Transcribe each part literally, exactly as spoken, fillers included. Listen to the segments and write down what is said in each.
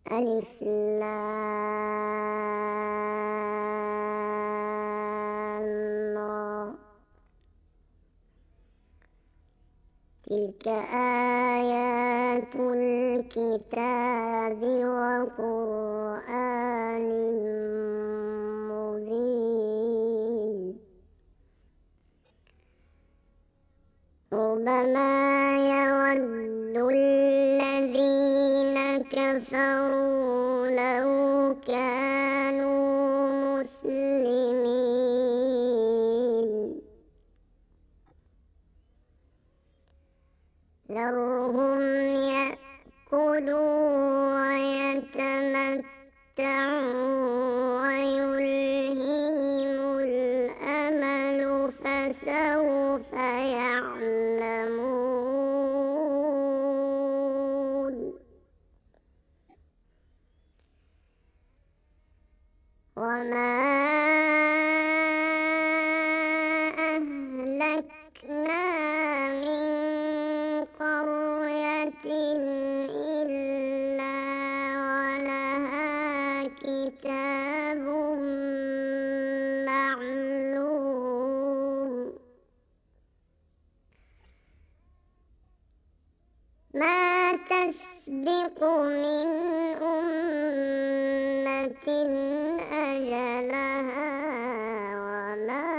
ألف لام را. تلك آيات الكتاب وقرآن مبين. ربما يود الذين كفروا لو كانوا مسلمين ذرهم يأكلوا ويتمتعوا ويلههم الأمل فسوف يعلمون. وما أهلكنا من قرية إلا ولها كتاب معلوم. ما تسبق من أمة أجلها وما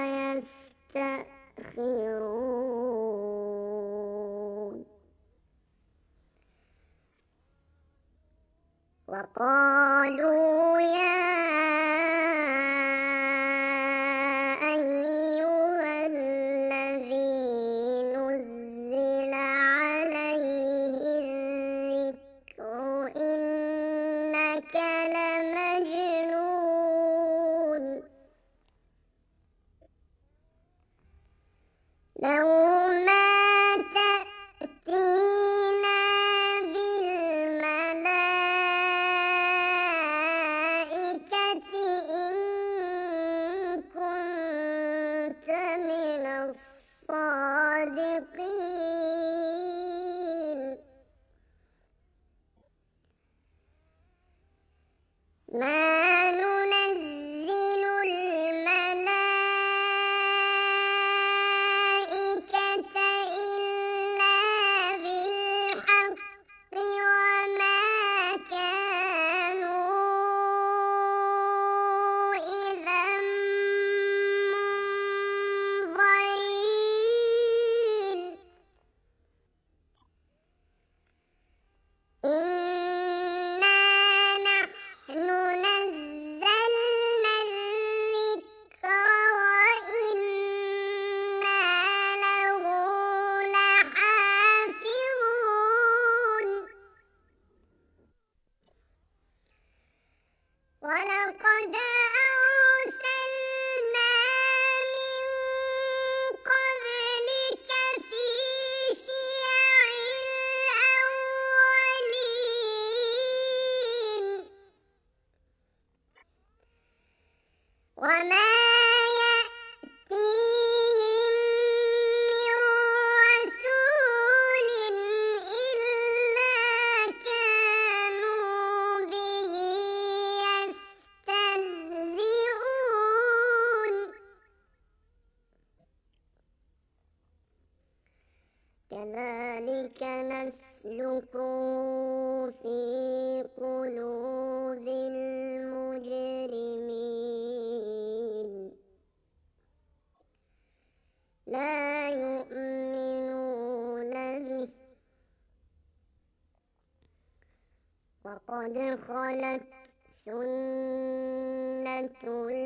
يستأخرون. وقالوا يا أيها الذي نزل عليه الذكر إنك لمجنون. لو ما تأتينا بالملائكة إن كنت من الصادقين. ما ننزل الملائكة إلا بالحق وما كانوا إذا منظرين. إنا نحن نزلنا الذكر وإنا له لحافظون. ولقد أرسلنا من قبلك في شيع الأولين وما يأتيهم من رسول إلا كانوا به يستهزئون. كذلك نسلكه في قلوب المجرمين لا يؤمنون به وقد خلت سنة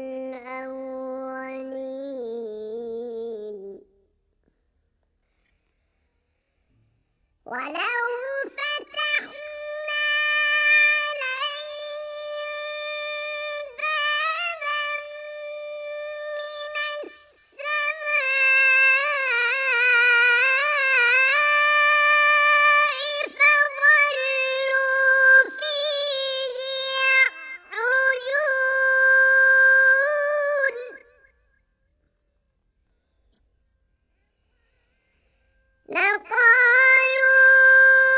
الأولين. ولو فتحنا عليهم بابا من السماء فظلوا فيه يعرجون لقالوا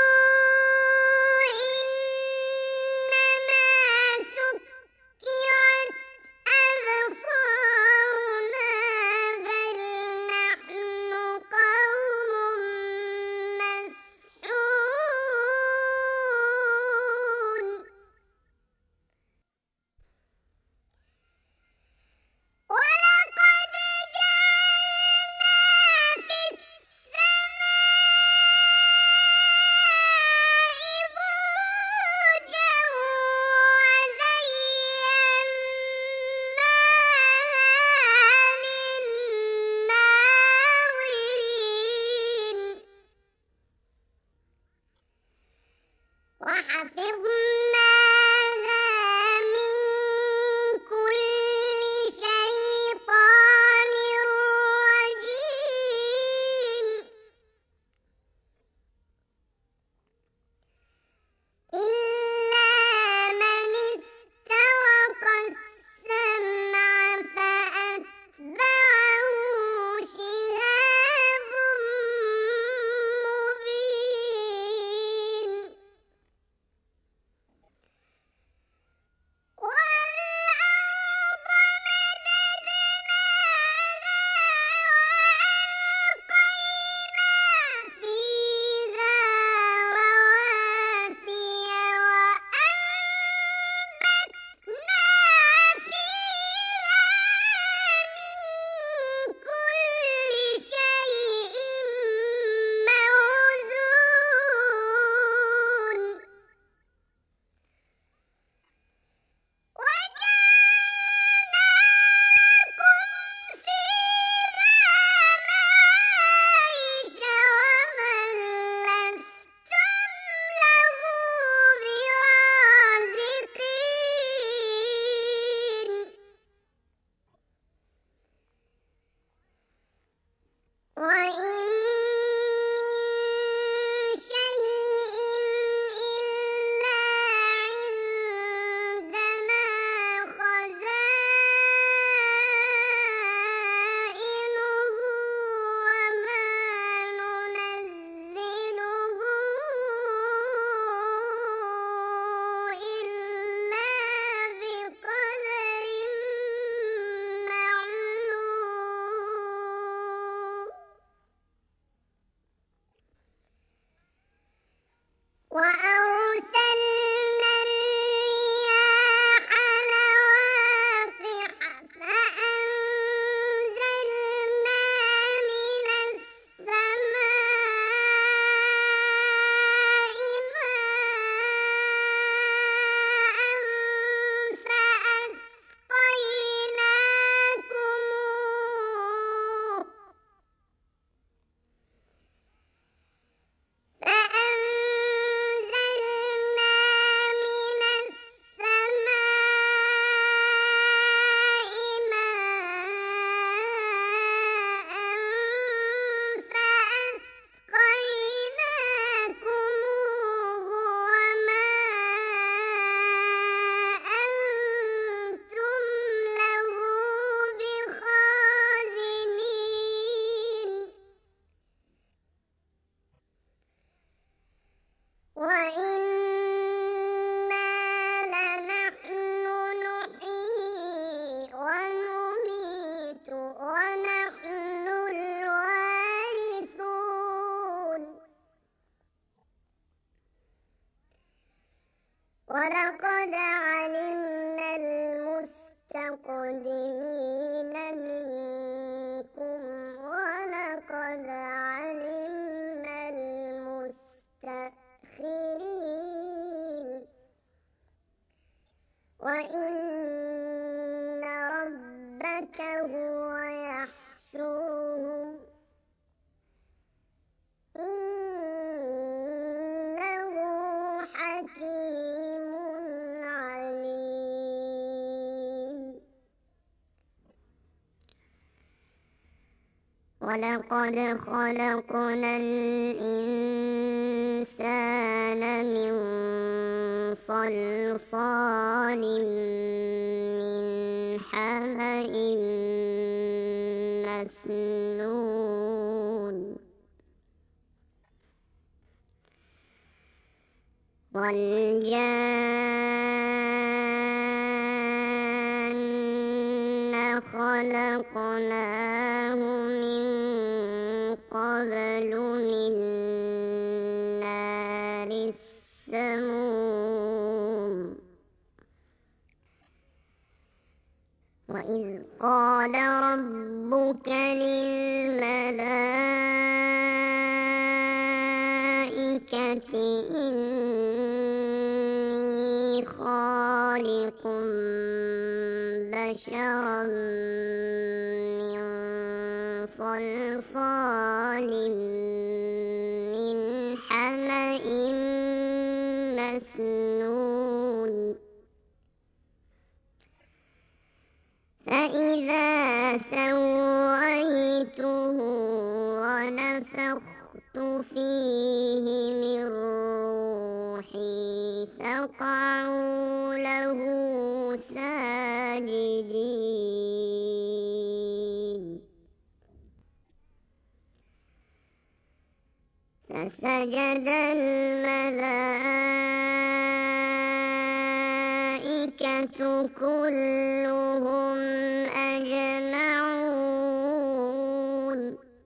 حفظناها من كل شيطان رجيم إلا من استرق السمع فأتبعه شهاب مبين والأرض مددناها وألقينا فيها رواسي وأنبتنا فيها من كل شيء موزون وجعلنا لكم فيها معايش ومن لستم له برازقين وإن من شيء إلا عندنا خزائنه وما ننزله إلا بقدر معلوم وأرسلنا الرياح لواقح فأنزلنا من السماء ماء فأسقيناكموه فأنزلنا من السماء ماء فأسقيناكموه وما أنتم له بخازنين وإنا لنحن نحيي ونميت ونحن الوارثون ولقد علمنا المستقدمين منكم ولقد علمنا المستأخرين وإن ربك هو يحشرهم إنه حكيم عليم ولقد خلقنا الإنسان من صلصال من حمأ مسنون والجان خلقناه من قبل من نار السموم وإذ قال ربك للملائكة إني خالق بشرا من صلصال من حمأ مسنون فإذا سويته ونفخت فيه من روحي فقعوا له ساجدين فسجد الملائكة كلهم أجمعون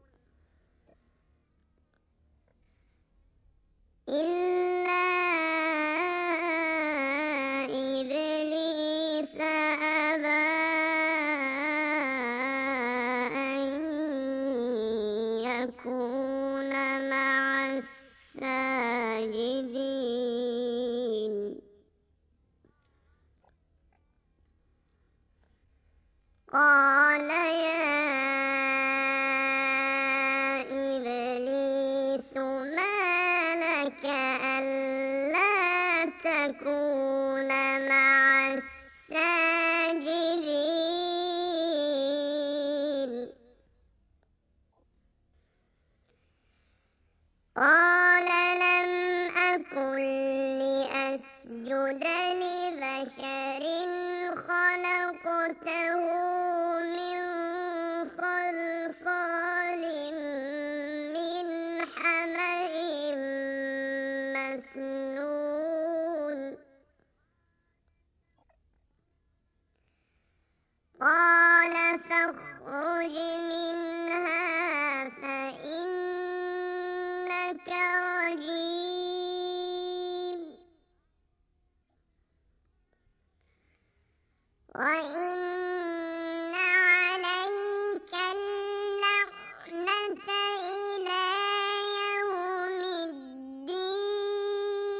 إلا إبليس أبى أن يكون مع الساجدين قال يا إبليس ما لك ألا تكون مع الساجدين قال لم أكن لأسجد لبشر خلقته من صلصال من حمأ مسنون قال فاخرج منها فإنك رجيم وإن عليك اللعنة إلى يوم الدين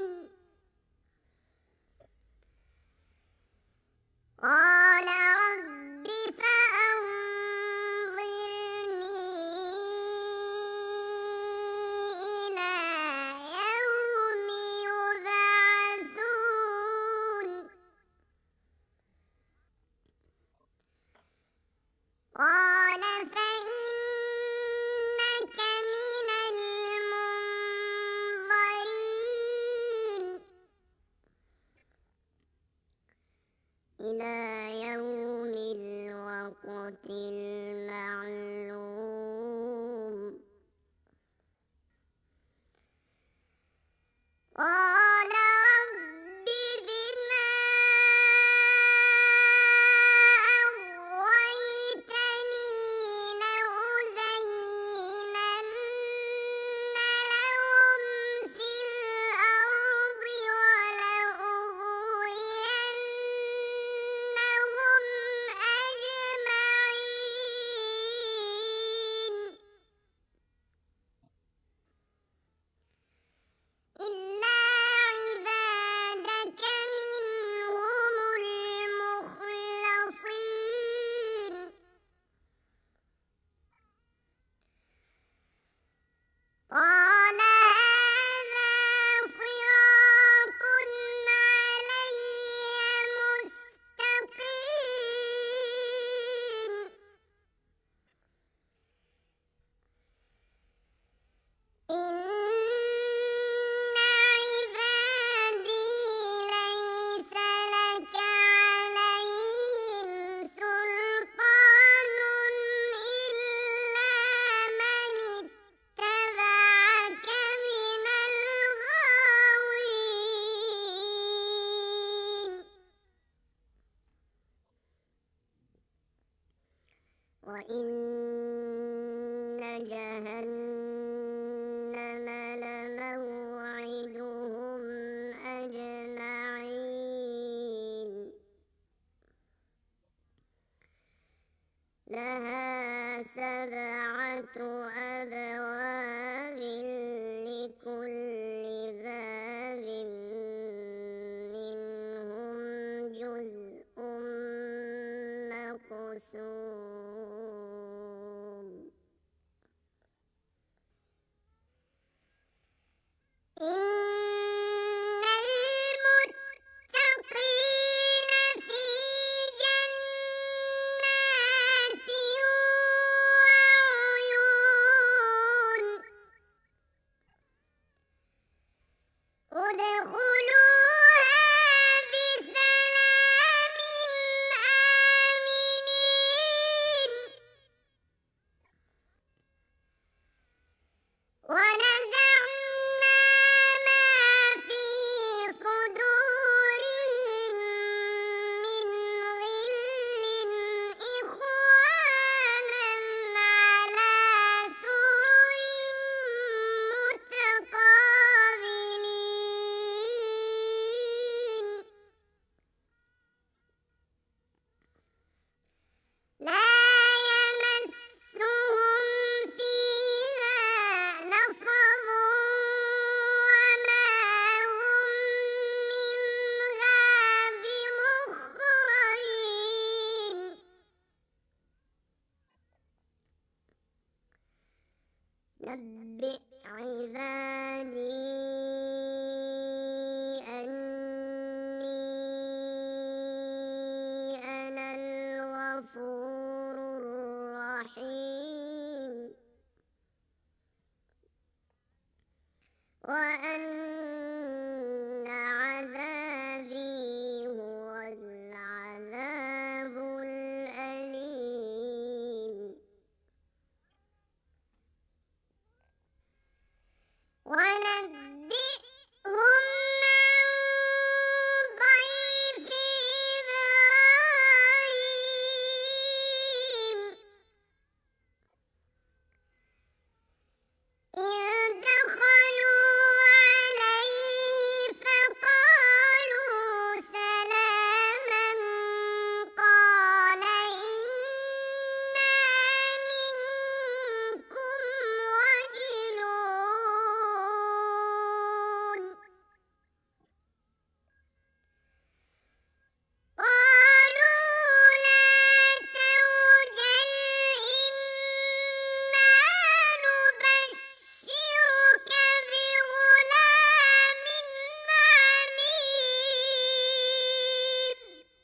ادخلوها بسلام آمنين ونزعنا ما في صدورهم من غل إخوانا على سرر متقابلين لا يمسهم فيها نصب وما هم منها بمخرجين نبئ عبادي أني أنا الغفور الرحيم وأن عذابي هو العذاب الأليم ونبئهم عن ضيف إبراهيم إذ دخلوا عليه فقالوا سلاما قال إنا منكم وجلون قالوا لا توجل إنا نبشرك بغلام عليم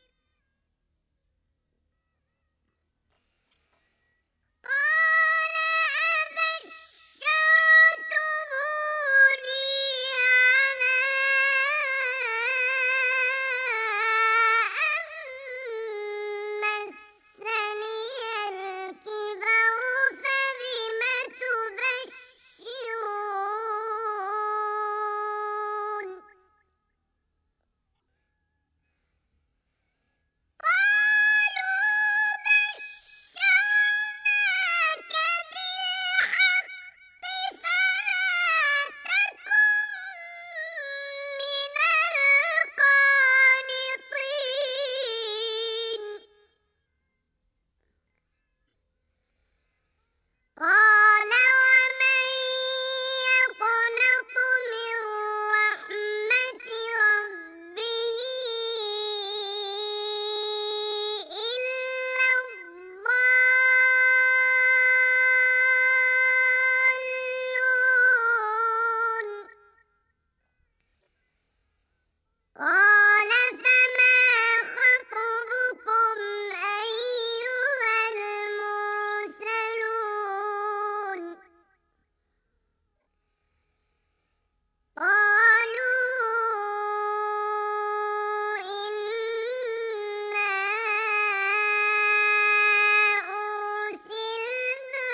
قال أبشرتموني على أن مسني الكبر فبم تبشرون قالوا بشرناك بالحق فلا تكن من القانطين قال ومن يقنط من رحمة ربه إلا الضالون قال فما خطبكم أيها المرسلون قالوا إنا أرسلنا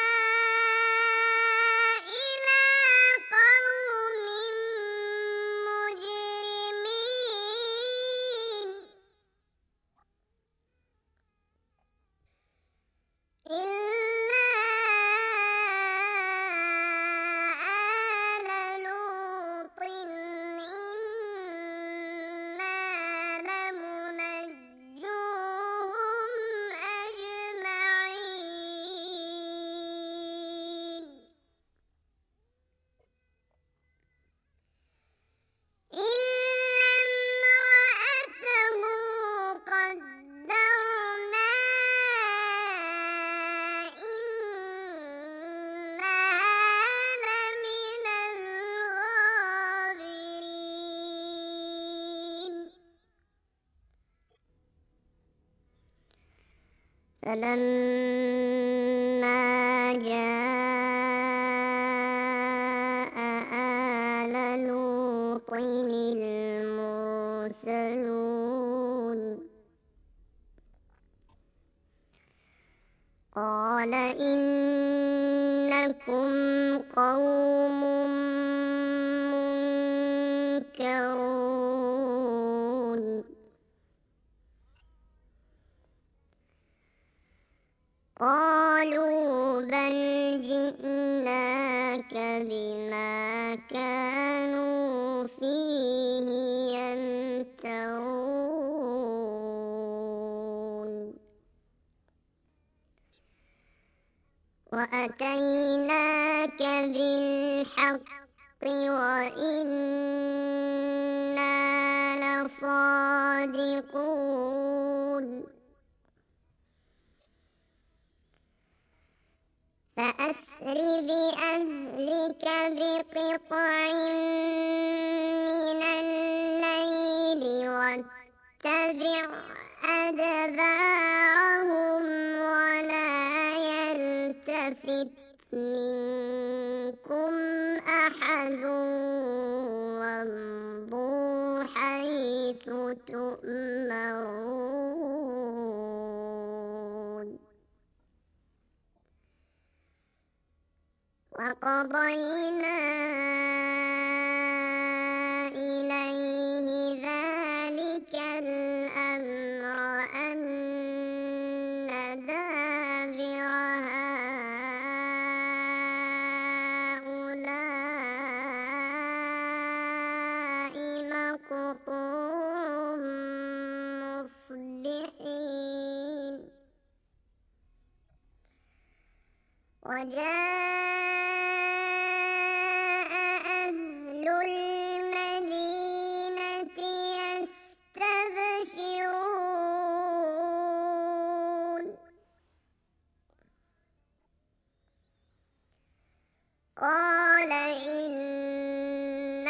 إلى قوم مجرمين إلا آل لوط إنا لمنجوهم أجمعين إلا امرأته قدرنا إنها لمن الغابرين فلما جاء آل لوط لوط المرسلون قال إنكم قوم منكرون قالوا بل جئناك بما كانوا فيه يمترون وأتيناك بالحق وإنا لصادقون فأسر بأهلك بقطع من الليل واتبع أدبارهم ولا يلتفت منكم أحد وامضوا حيث تؤمرون وقضينا إليه ذلك الأمر أن دابر هؤلاء مقطوع مصبحين وجاء أهل المدينة يستبشرون قال إن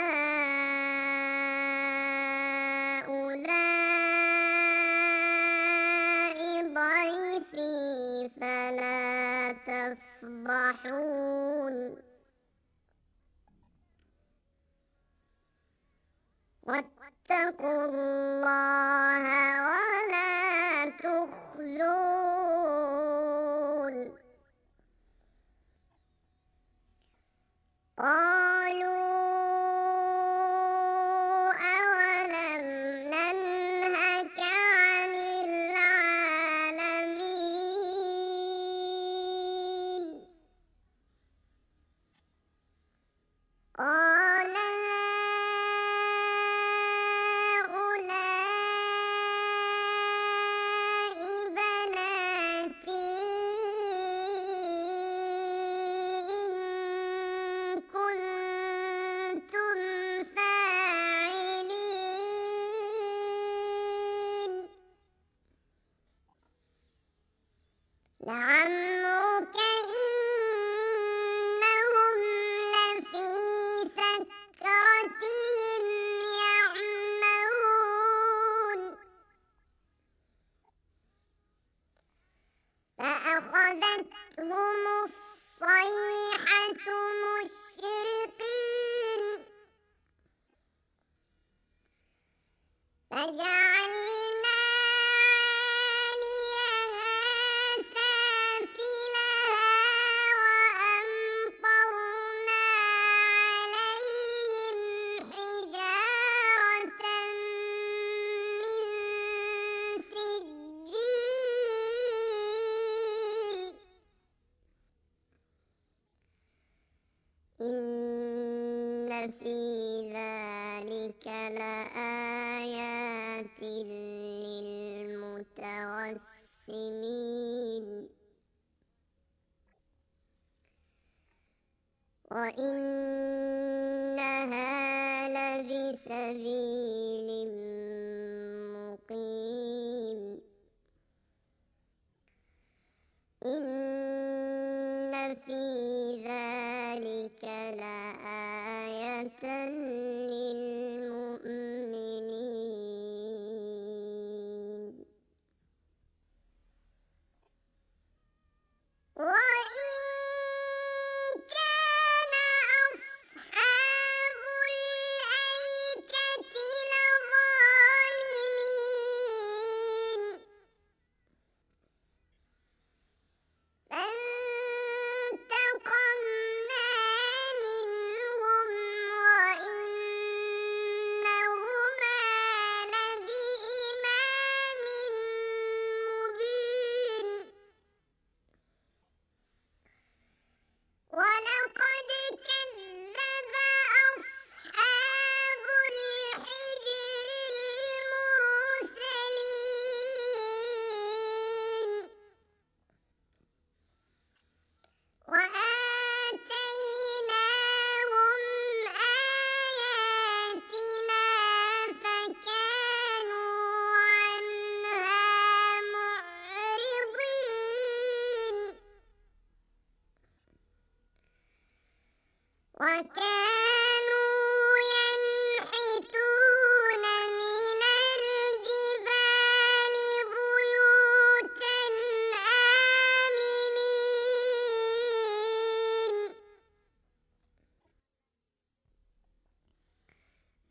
هؤلاء ضيفي فلا تفضحون واتقوا الله ولا تخزون قالوا أولم ننهك عن العالمين قال هؤلاء بناتي إن كنتم فاعلين لعمرك إنهم لفي سكرتهم يعمهون فأخذتهم الصيحة مشرقين فجعلنا عاليها سافلها وأمطرنا عليهم حجارة من سجيل إن في ذلك لآيات للمتوسمين وإنها لبسبيل مقيم إن في ذلك لآية للمؤمنين وإن كان أصحاب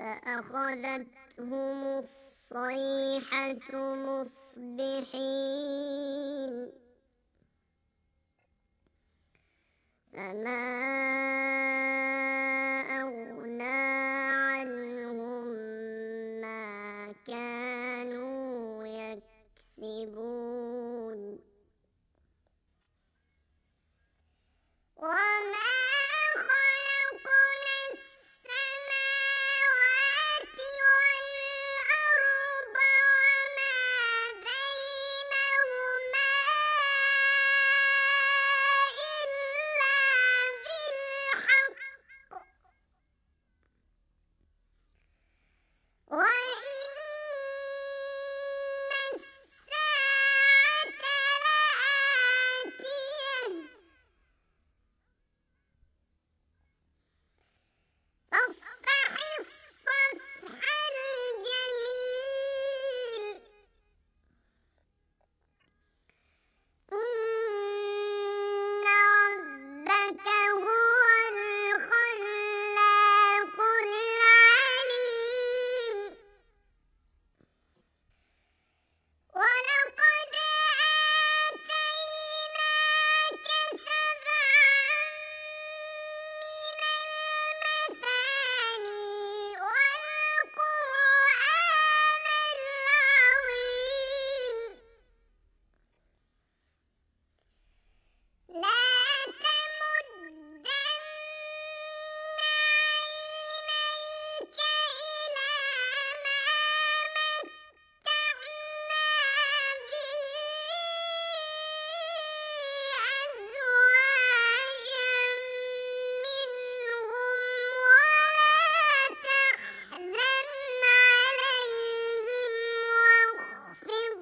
فأخذتهم الصيحة مصبحين فما أغنى عنهم ما كانوا يكسبون وما خلقنا السماوات والأرض وما بينهما إلا بالحق وإن الساعة لآتية فاصفح الصفح الجميل إن ربك هو الخلاق العليم ولقد آتيناك سبعا من المثاني والقرآن العظيم لا تمدن عينيك إلى ما متعنا به أزواجا منهم ولا تحزن عليهم واخفض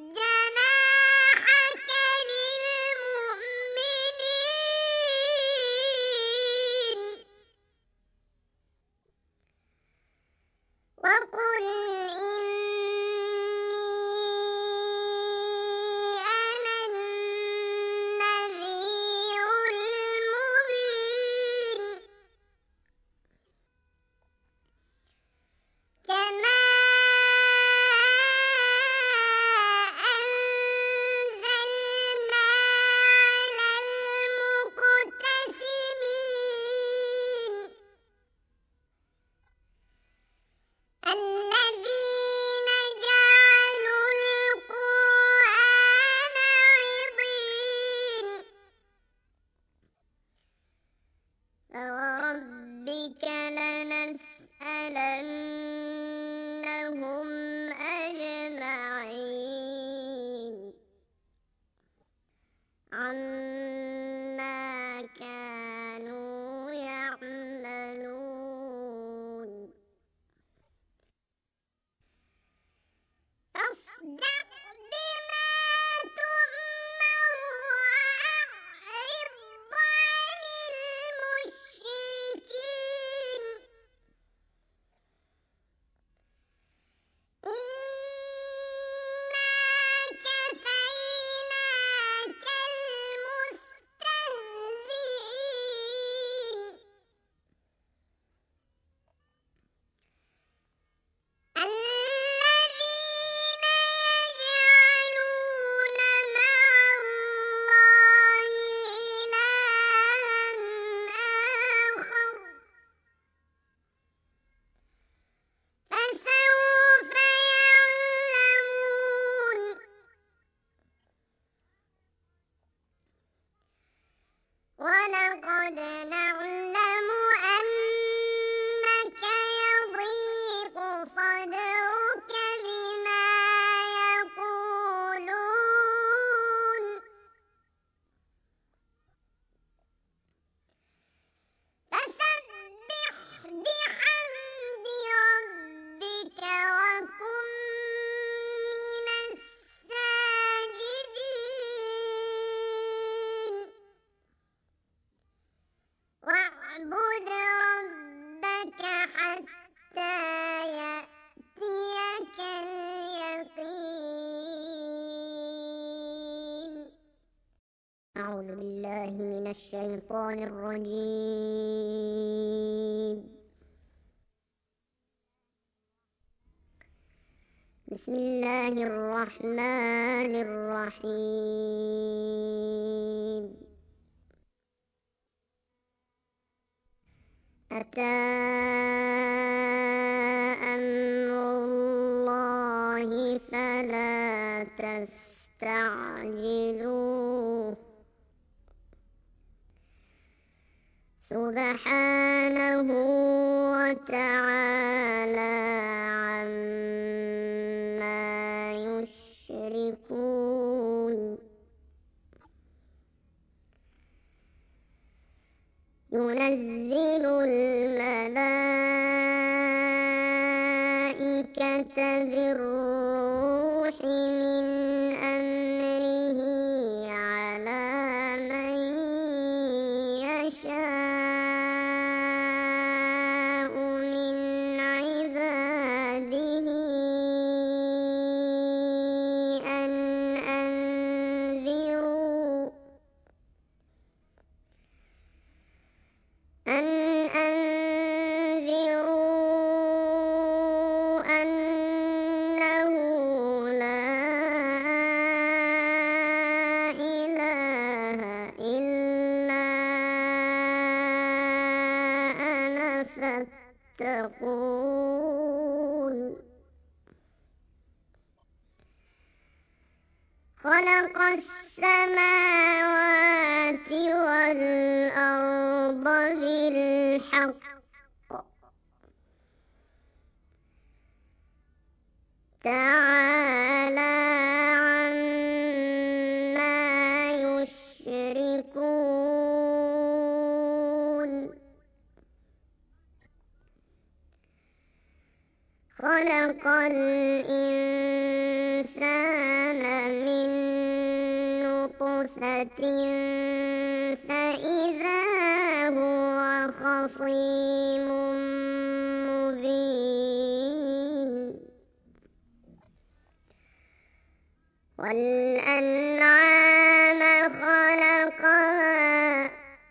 جناحك للمؤمنين وقل إني أنا النذير المبين كما أنزلنا على المقتسمين الذين جعلوا القرآن عضين فوربك لنسألنهم أجمعين عما كانوا يعملون فاصدع بما تؤمر وأعرض عن المشركين إنا كفيناك المستهزئين الذين يجعلون مع الله إلها آخر فسوف يعلمون ولقد نعلم أنك يضيق صدرك بما يقولون فسبح بحمد ربك وكن من الساجدين واعبد ربك حتى يأتيك اليقين أعوذ بالله من الشيطان الرجيم بسم الله الرحمن الرحيم. أتى أمر الله فلا تستعجلوه سبحانه وتعالى عما يشركون. ينزل الملائكة بالروح من أمره على من يشاء من عباده أن أنذروا أن أنذروا أنه لا إله إلا أنا فاتقون. خلق السماوات والأرض بالحق تعالى عما يشركون. خلق الإنسان من نطفة فإذا هو خصيم مبين. والأنعام خلقها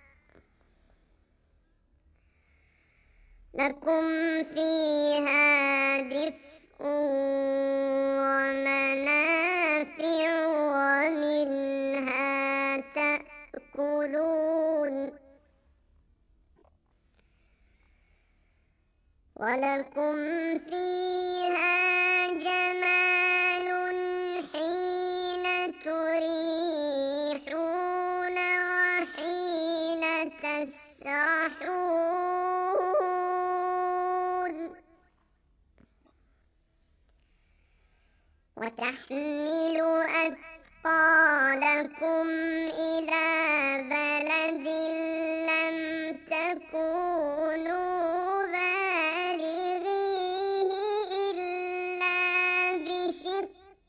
لكم فيها دفء ومنافع ومنها تأكلون. ولكم فيها جمال حين تريحون وحين تسرحون. وتحمل أثقالكم إلى بلد لم تكونوا بالغيه إلا بشق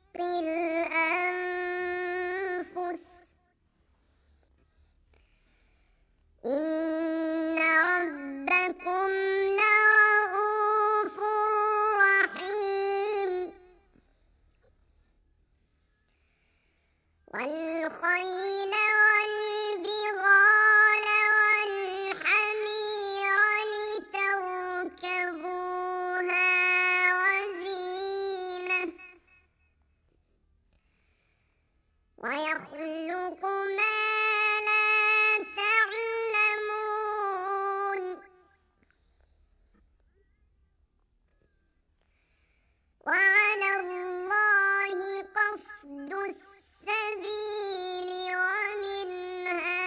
الأنفس إن ربكم لرؤوف رحيم. والخيل والبغال والحمير لتركبوها وزينة ويخلق ما لا تعلمون. وعلى الله قصد السبيل ومنها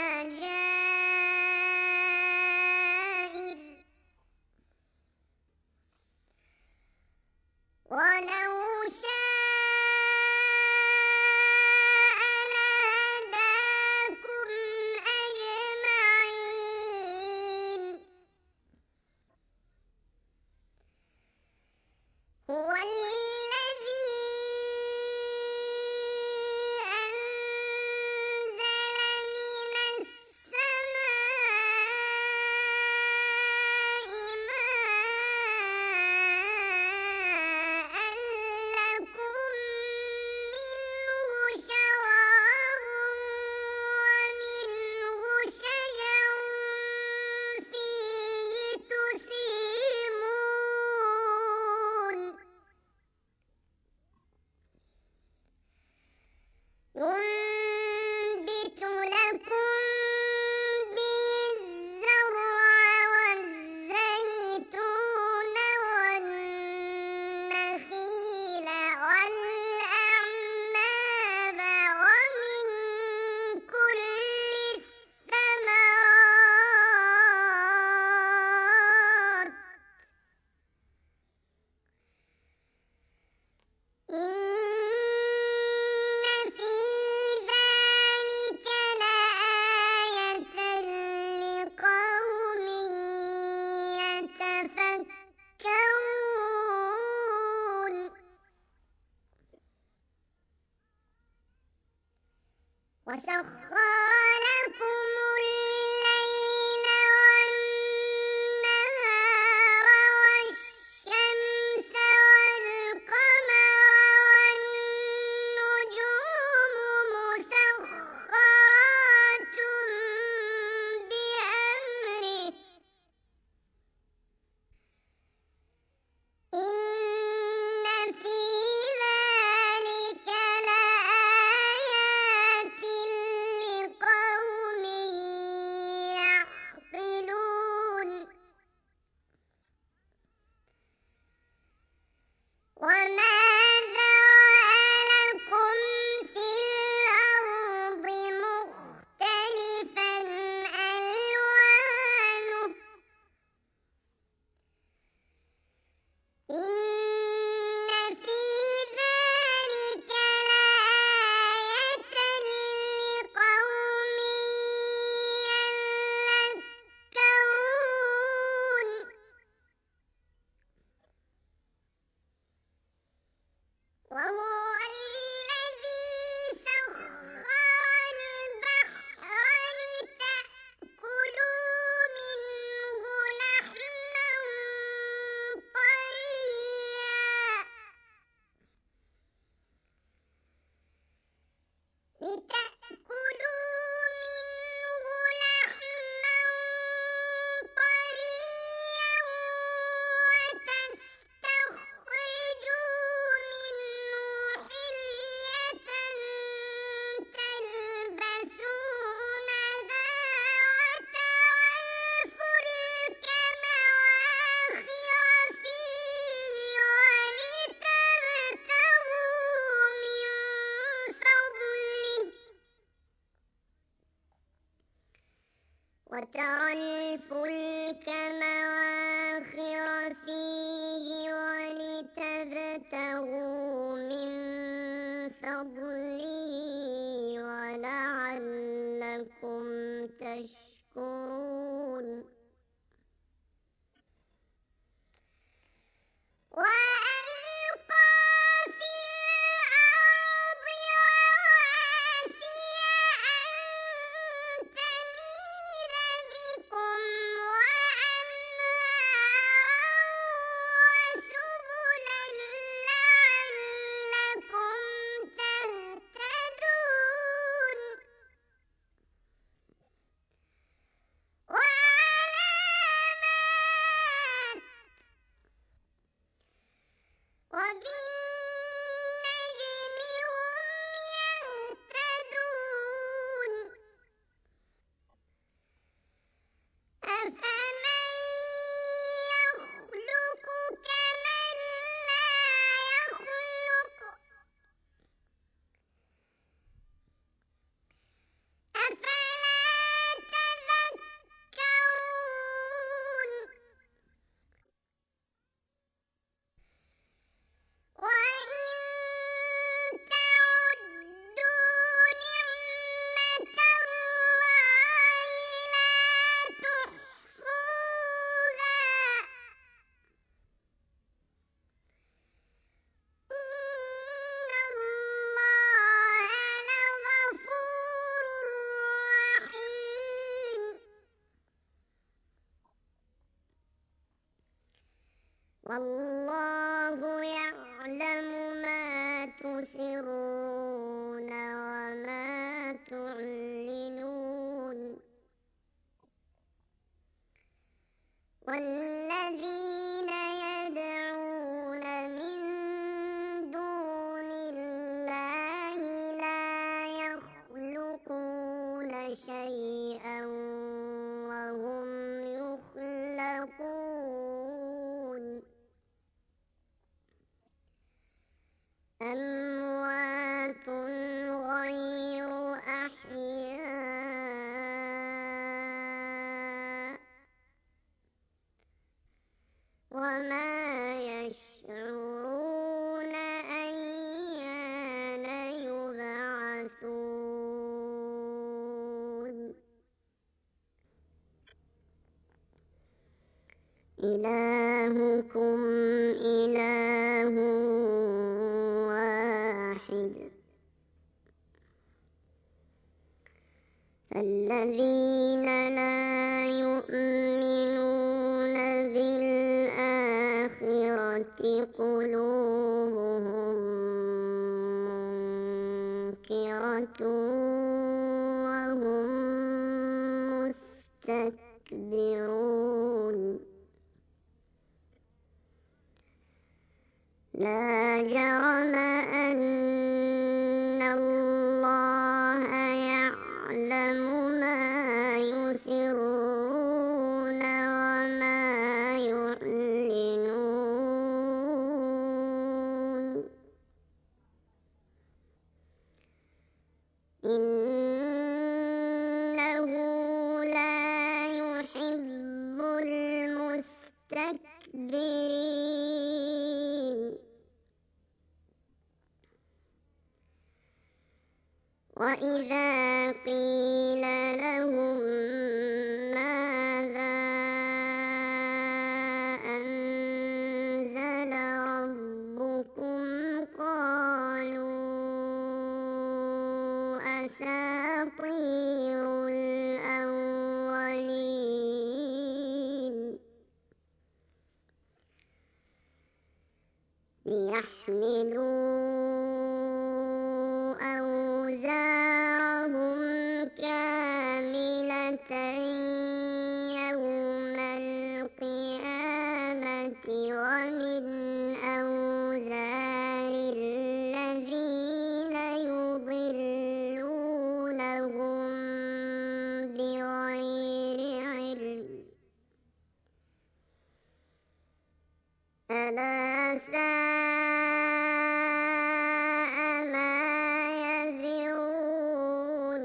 جائر. ولو شاء لهداكم أجمعين. هو الذي أنزل من السماء ماء إن في ذلك لآية لقوم يتفكرون وسخر لكم الليل والنهار والشمس والقمر والنجوم مسخرات بأمره إن في ذلك لآيات لقوم يعقلون وما ذرأ لكم في الأرض مختلفا ألوانه إن في ذلك لآية لقوم يذكرون وهو الذي سخر البحر لتأكلوا منه لحما طريا لتأكلوا منه لحما طريا وتستخرجوا منه حلية تلبسونها وترى الفلك مواخر فيه ولتبتغوا من فضله وترى الفلك مواخر فيه ولتبتغوا من فضله ولعلكم تشكرون وألقى في الأرض رواسي أن تميد بكم وأنهارا وسبلا لعلكم تهتدون وعلامات وبالنجم هم يهتدون أفمن يخلق كمن لا يخلق أفلا تذكرون وإن تعدوا نعمة الله لا تحصوها إن الله لغفور رحيم والله يعلم ما تسرون وما تعلنون والذين يدعون من دون الله لا يخلقون شيئا وهم يخلقون أموات غير أحياء إله واحد. فالذين لا يؤمنون بالآخرة قلوبهم منكرة وهم مستكبرون. لا جرم أن الله يعلم ما يسرون وما يعلنون. إنه لا يحب المستكبرين. وإذا قيل لهم ماذا أنزل ربكم قالوا أساطير الأولين. ليحملوا أوزارهم كاملة يوم القيامة ومن أوزار الذين يضلونهم بغير علم. ألا ساء ما يزرون.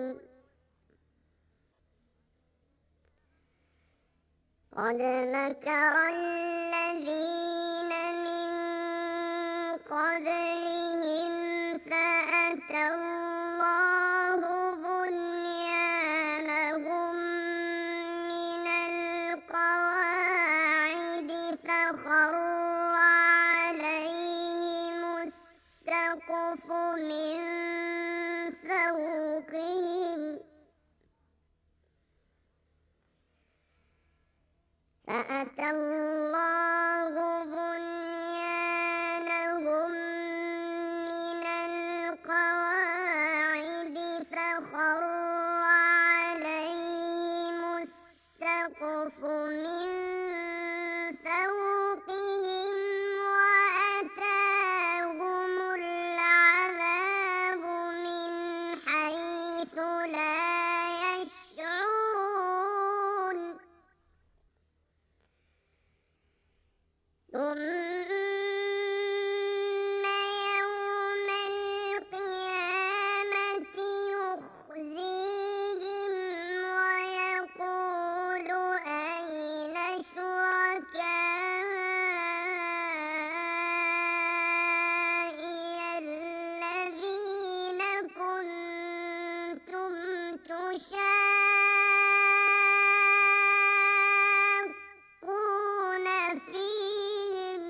قد مكر الذين من قبلهم فأتى الله بنيانهم من القواعد فخر عليهم السقف من فوقهم. فأتى الله بنيانهم من القواعد فخر عليهم السقف من فوقهم وأتاهم العذاب من حيث لا يشعرون. ثم يوم القيامة يخزيهم ويقول أين شركائي الذين كنتم تشاقون فيهم.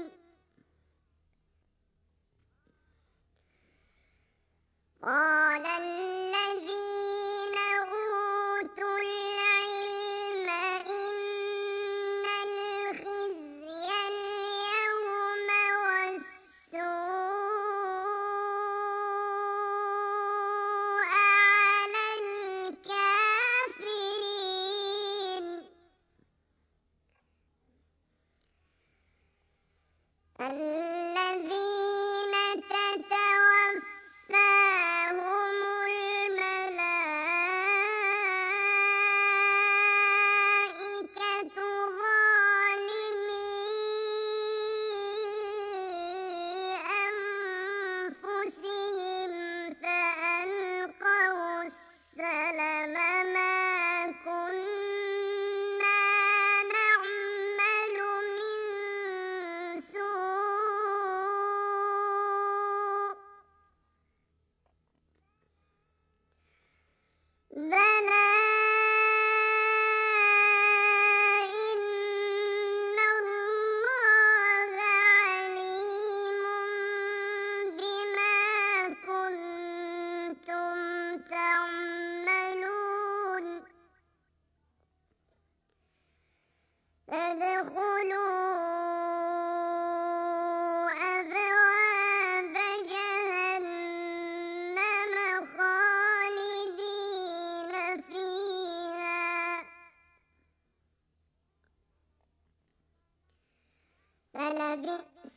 قال الذين أوتوا العلم إن الخزي اليوم والسوء على الكافرين الذين تتوفاهم الملائكة ظالمي أنفسهم فألقوا السلم ما كنا نعمل من سوء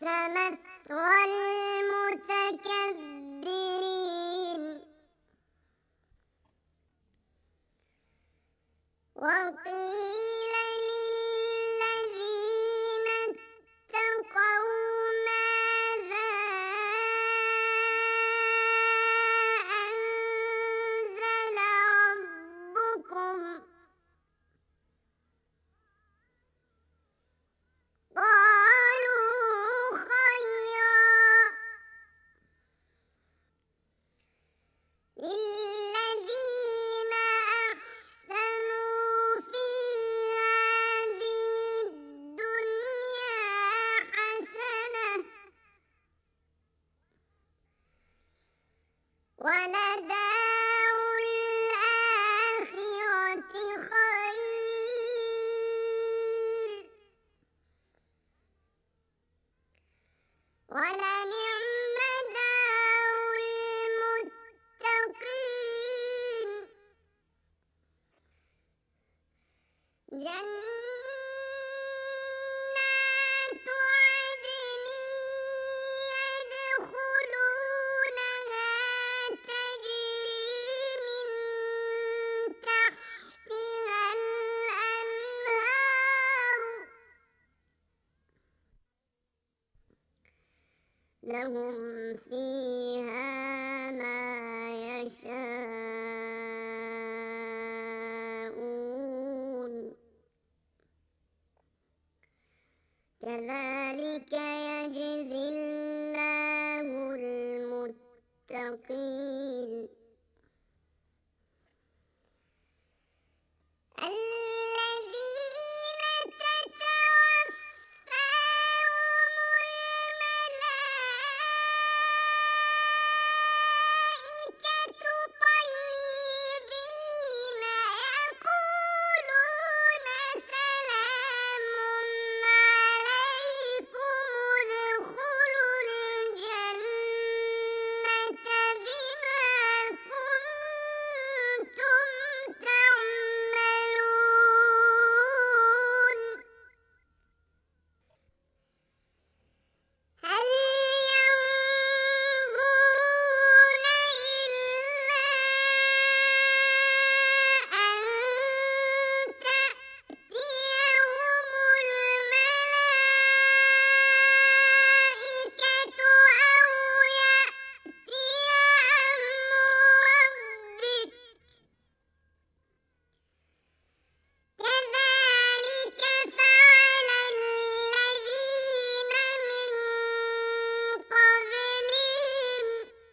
مثوى المتكبرين وقيل للذين اتقوا ماذا أنزل ربكم قالوا خيرا للذين أحسنوا في هذه الدنيا حسنة ولدار الآخرة خير ولنعم دار المتقين جنات عدن يدخلونها تجري من تحتها الأنهار لهم فيها ما يشاءون كذلك يجزي الله المتقين الذين تتوفاهم الملائكة طيبين يقولون سلام عليكم ادخلوا الجنة بما كنتم تعملون هل ينظرون إلا أن تأتيهم الملائكة أو يأتي أمر ربك كذلك فعل الذين من قبلهم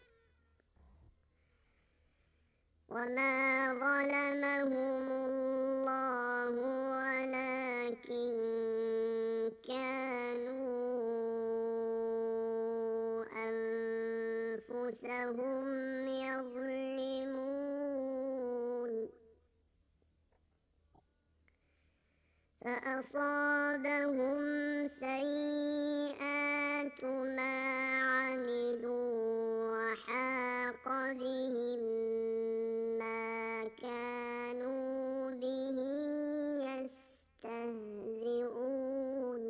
وما ظلمهم الله ولكن كانوا أنفسهم يظلمون فأصابهم سيئات ما عملوا وحاق بهم ما كانوا به يستهزئون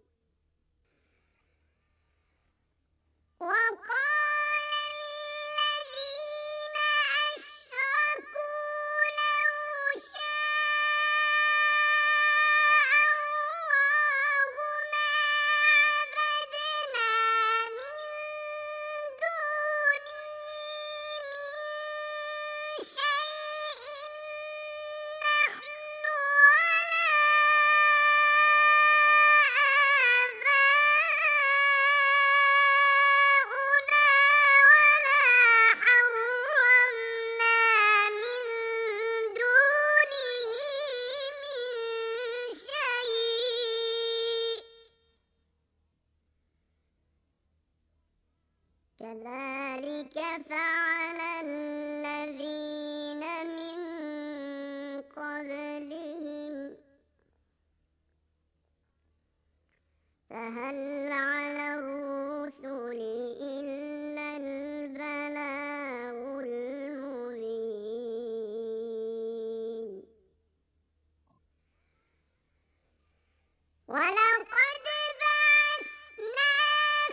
وقال الذين أشركوا لو شاء الله ما عبدنا من دونه من شيء نحن ولا آباؤنا ولا حرمنا من دونه من شيء كذلك فعل الذين من قبلهم فهل على الرسل إلا البلاغ المبين ولقد بعثنا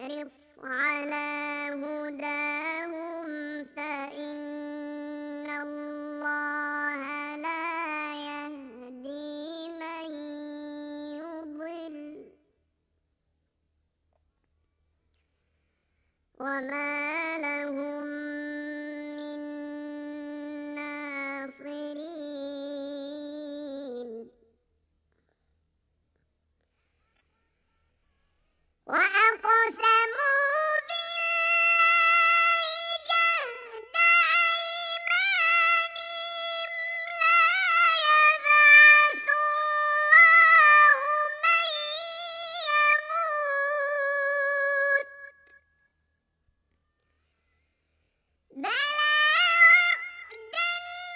احرص على هداهم فإن الله لا يهدي من يضل وما لهم من ناصرين وأقسموا بالله جهد أيمانهم لا يبعث الله من يموت بلى وعدا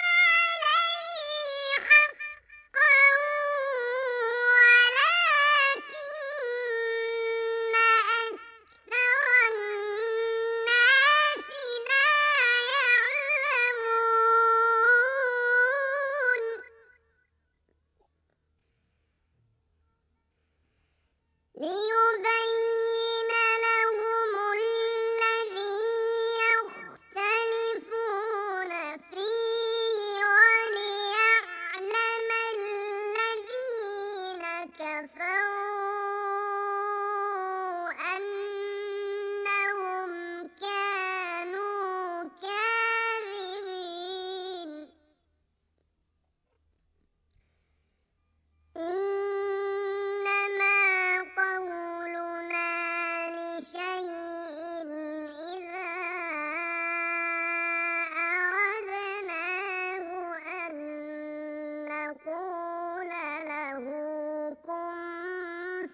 عليه حقا ولكن أكثر الناس لا يعلمون ليبين لهم الذي يختلفون فيه وليعلم الذين كفروا أنهم كانوا كاذبين إنما قولنا لشيء إذا أردناه أن نقول له كن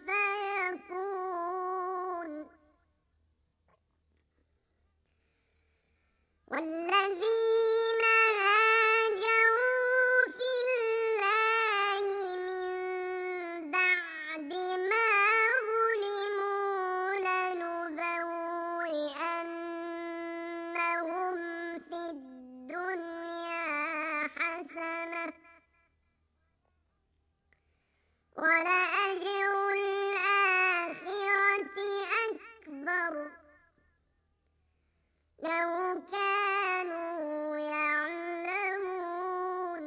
فيكون والذين هاجروا في الله من بعد ما ظلموا لنبوئنهم في الدنيا حسنة ولأجر الآخرة أكبر لو كانوا يعلمون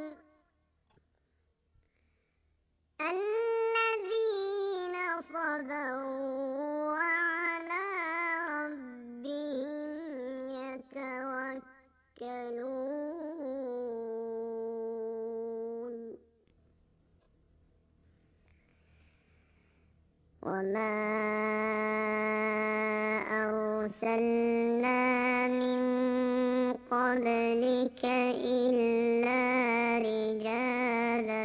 الذين صبروا وعلى ربهم يتوكلون وما أرسلنا من قبلك إلا رجالا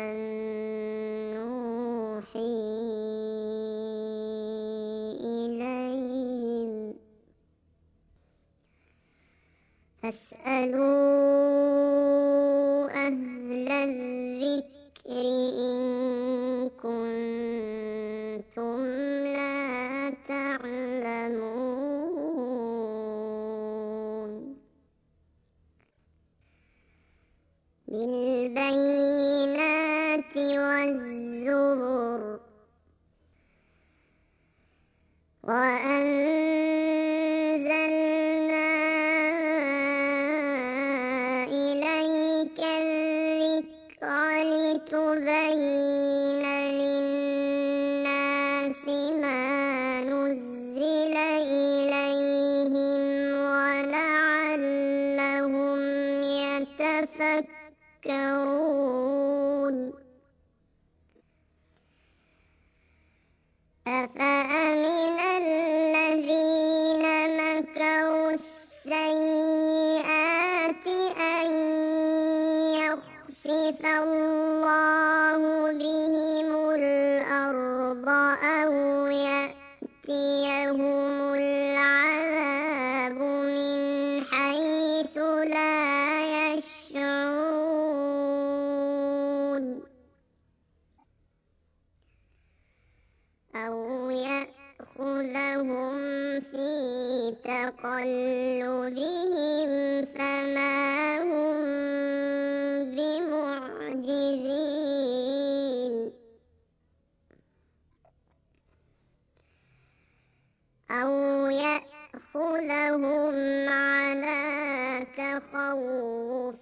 نوحي إليهم فاسألوا أهل الذكر إن كنتم لا تعلمون بالبينات والزبر وأنزلنا إليك الذكر لتبين للناس ما نزل إليهم ولعلهم يتفكرون أفأمن الذين مكروا السيئات أن يخسف الله بهم الأرض أو يأتيهم العذاب من حيث لا يشعرون أو يأخذهم في تقلبهم فما هم بمعجزين أو يأخذهم على تخوف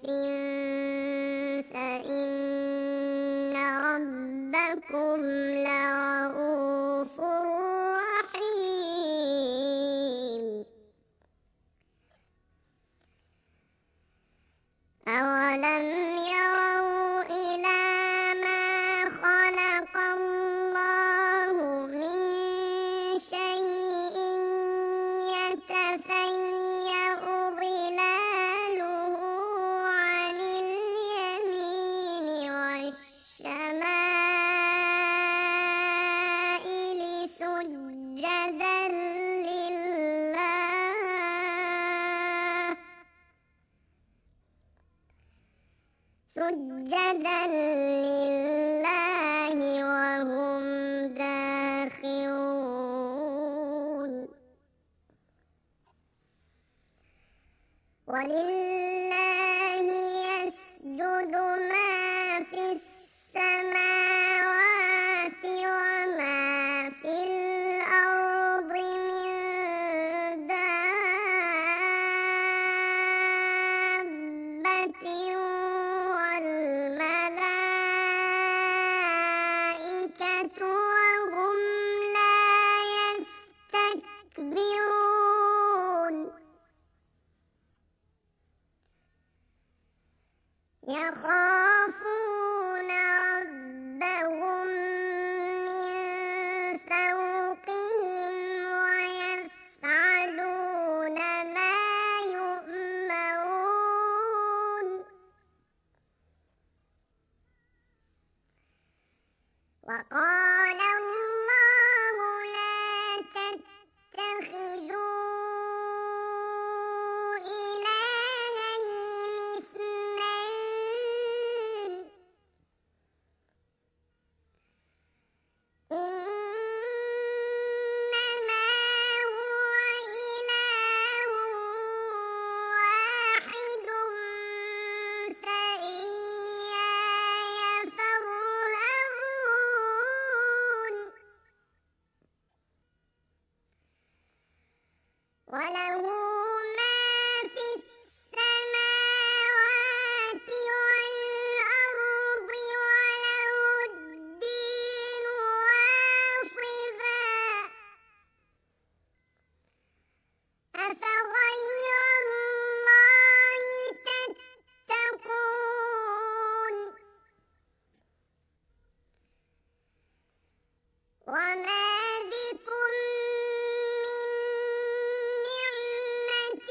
فإن ربكم لرءوف رحيم. أولم يروا إلى ما خلق الله من شيء يتفيأ ظلاله عن اليمين والشمائل سجدا لله سجدا لله وهم داخرون. ولله يسجد ما في السماوات وما في الأرض من دابة والملائكة وهم لا يستكبرون يخافون ربهم من فوقهم ويفعلون ما يؤمرون. وقال الله لا تتخذوا إلهين اثنين إنما هو إله واحد فإياي فارهبون. وله ما في السماوات والأرض وله الدين واصبا أفغير الله تتقون. وما بكم من نعمة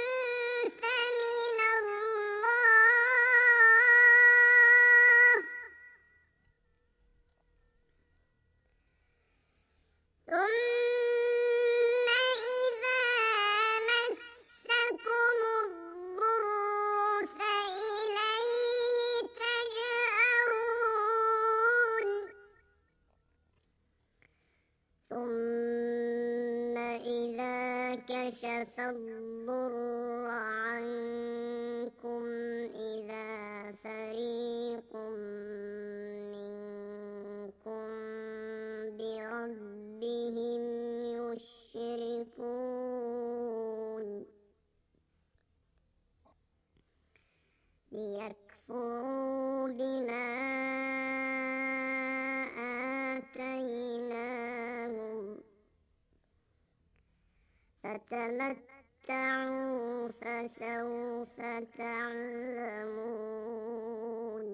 فمن الله ثم إذا مسكم الضر فإليه تجأرون. ثم إذا كشف الضر عنكم إذا فريق منكم بربهم يشركون ليكفروا بما آتيناهم فتمتعوا فسوف تعلمون.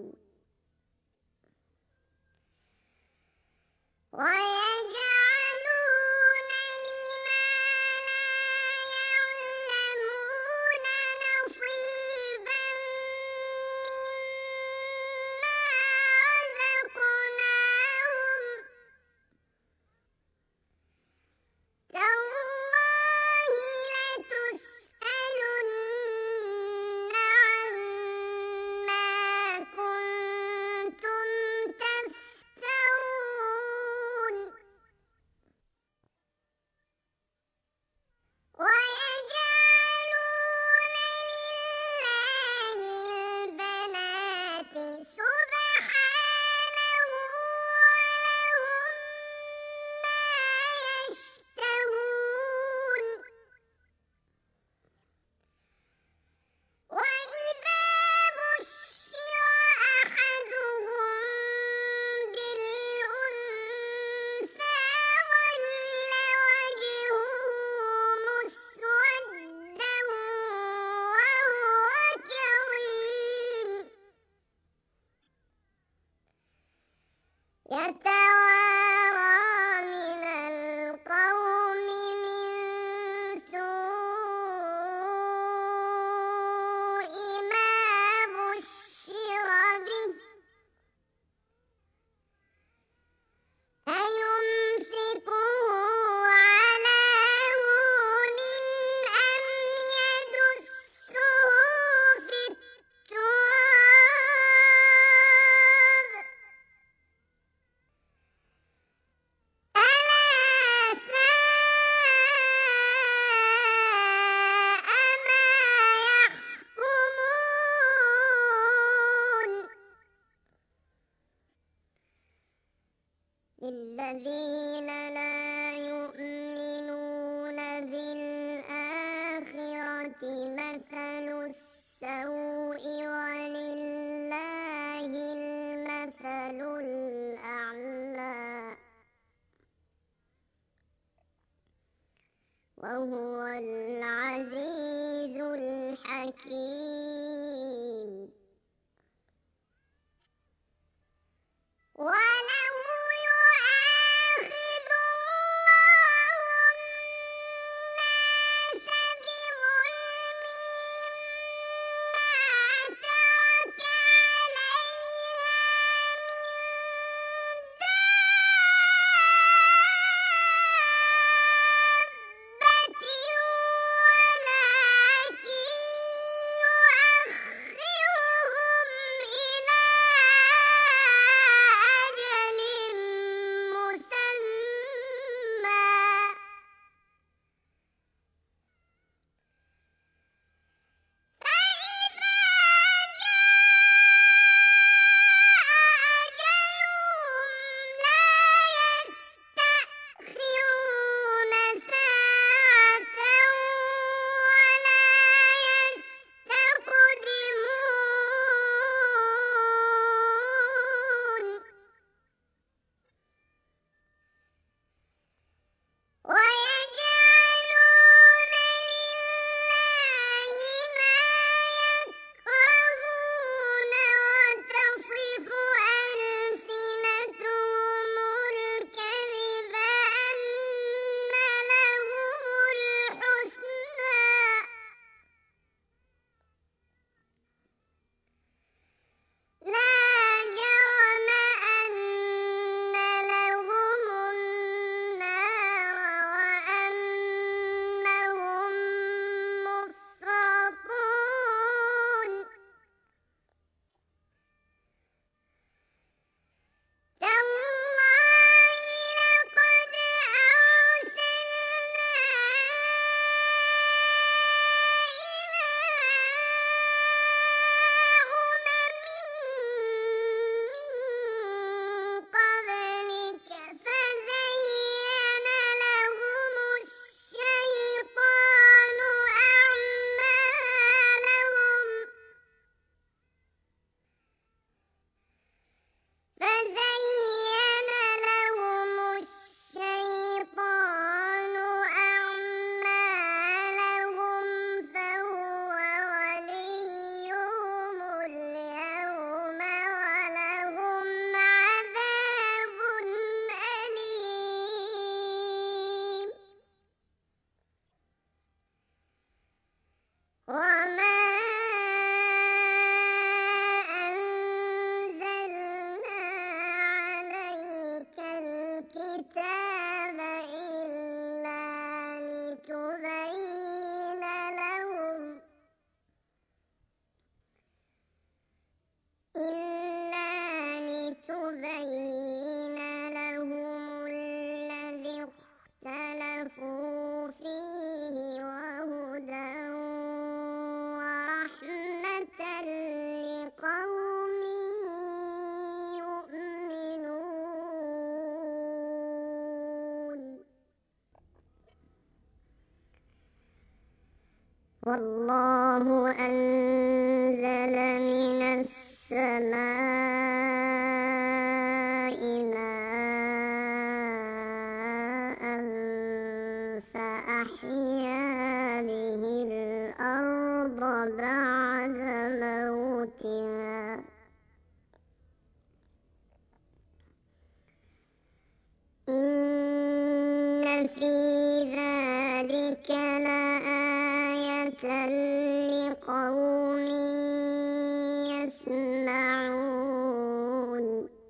ويجعلون لما لا يعلمون نصيبا مما رزقناهم تالله لتسألن عما كنتم تفترون. العزيز الحكيم. ولو يؤاخذ الله الناس بظلمهم ما ترك عليها من دابة ولكن يؤخرهم إلى أجل مسمى، فإذا جاء أجلهم لا يستأخرون ساعة ولا يستقدمون. ويجعلون لله ما يكرهون وتصف ألسنتهم الكذب أن لهم الحسنى، لا جرم أن لهم النار وأنهم مفرطون. تالله لقد أرسلنا إلى أمم من قبلك فزين لهم الشيطان أعمالهم فزين لهم الشيطان أعمالهم فهو وليهم اليوم ولهم عذاب أليم. وما أنزلنا عليك الكتاب إلا لتبين لهم إلا لتبين لهم الذي اختلفوا فيه وهدى ورحمة لقوم يؤمنون. والله أنزل من السماء ماء فأحيا به الأرض بعد موتها إن في ذلك لآية لقوم يسمعون.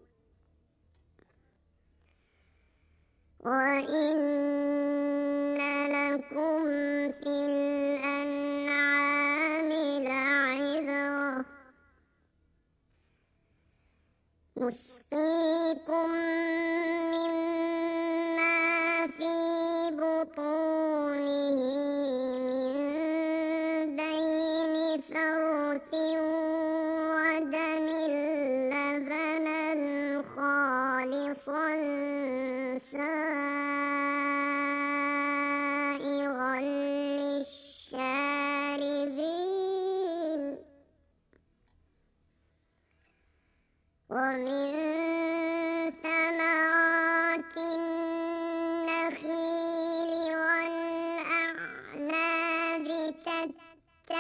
وإن لكم في الأنعام لعبرة نسقيكم مما في بطونه من بين فرث ودم لبنا خالصا سائغا للشاربين. ومن ثمرات النخيل والأعناب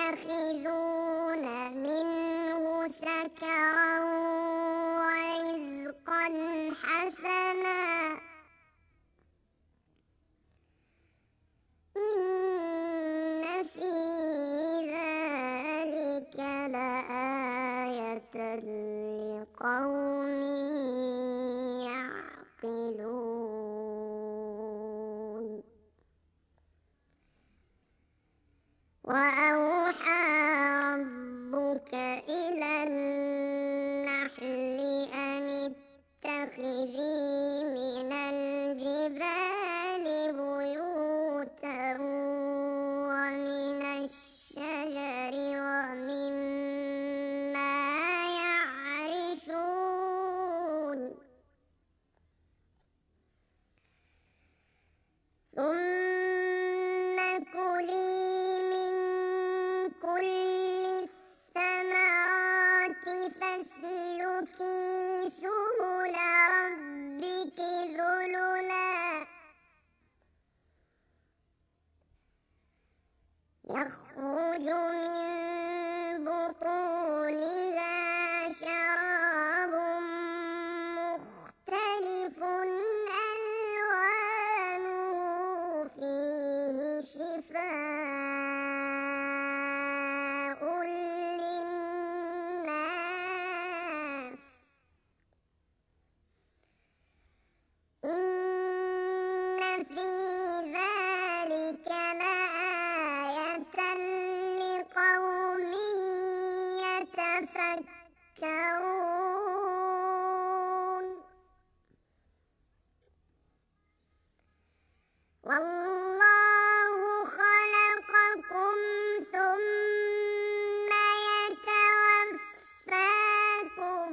يتخذون منه سكرا ورزقا حسنا إن في ذلك لآية لقوم يعقلون وأوحى ربك إلى النحل أن اتخذي من الجبال بيوتا ومن الشجر ومما يعرشون ثم كلي من كل الثمرات فاسلكي سبل ربك ذللا يخرج من بطونها شراب مختلف ألوانه فيه شفاء للناس إن في ذلك لآية لقوم يتفكرون والله خلقكم ثم يتوفاكم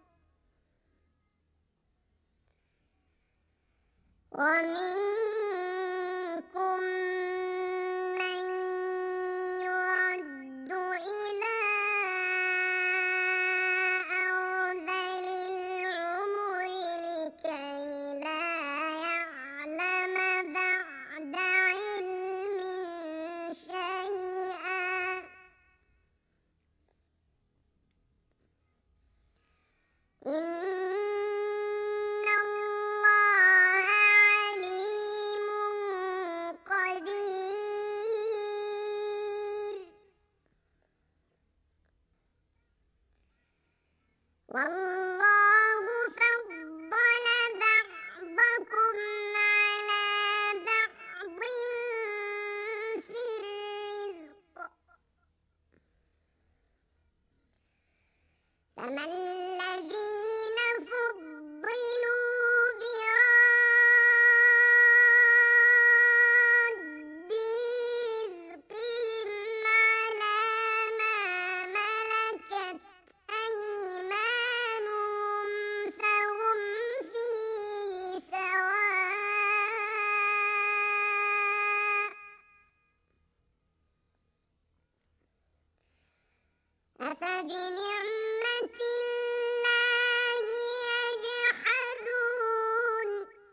ومنكم من يرد إلى أرذل العمر لكي لا يعلم بعد علم شيئا إن الله عليم قدير والله فضل بعضكم على بعض في الرزق فما الذين فضلوا براد رزقهم على ما ملكت أيمانهم فهم فيه سواء أفبنعمة الله يجحدون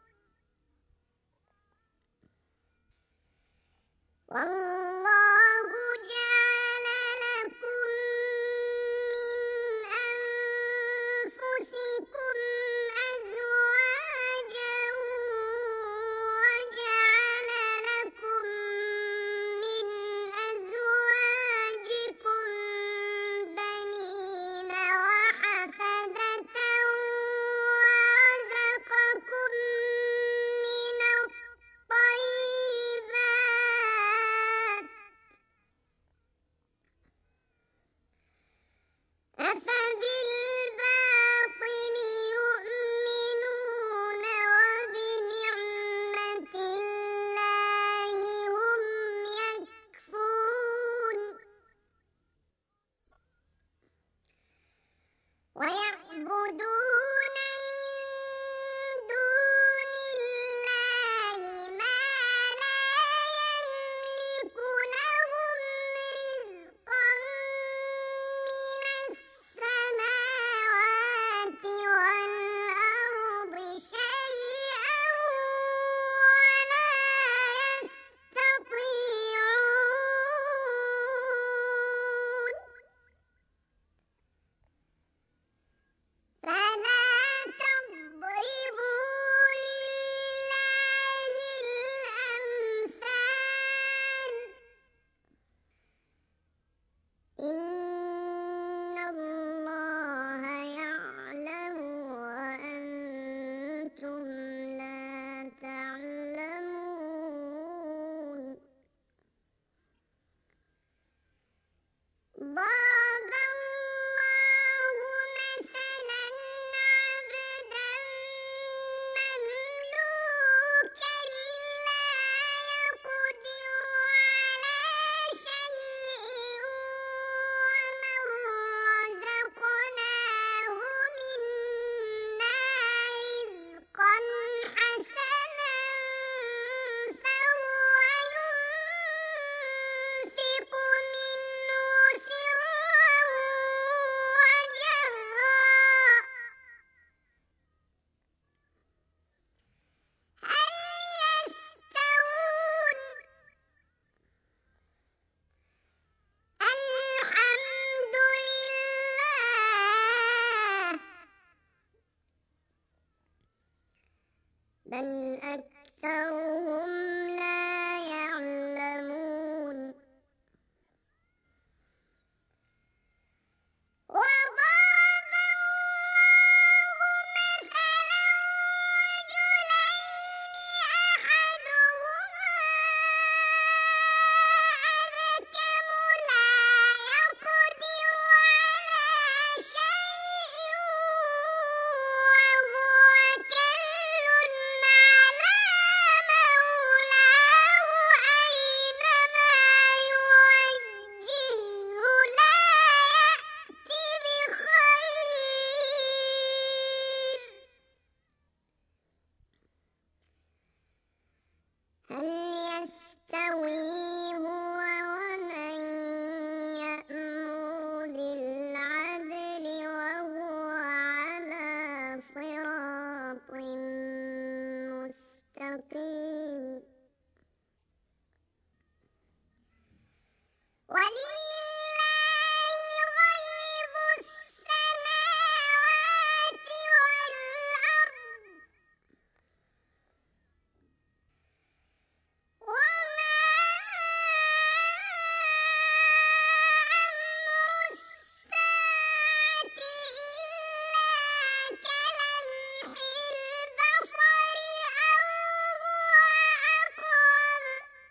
والله جعل لكم من أنفسكم أزواجا وجعل لكم من أزواجكم بنين بل أكثرهم لا يعلمون وضرب الله مثلا رجلين أحدهما أبكم لا يقدر على شيء وهو كل على مولاه أينما يوجهه لا يأتي بخير هل يستوي هو ومن يأمر بالعدل وهو على صراط مستقيم ولله غيب السماوات والأرض وما أمر الساعة إلا كلمح البصر أو هو أقرب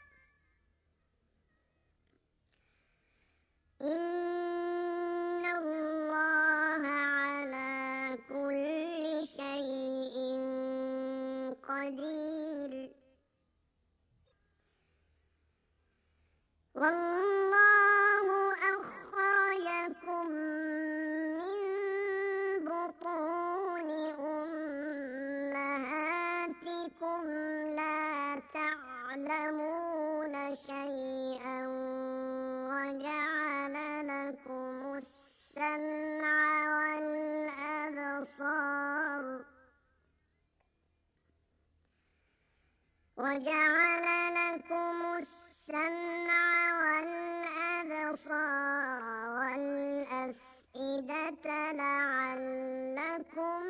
إن الله على كل شيء قدير والله أخرجكم من بطون أمهاتكم لا تعلمون شيئا وجعل لكم السمع والأبصار وجعل لكم السمع والأبصار والأفئدة لعلكم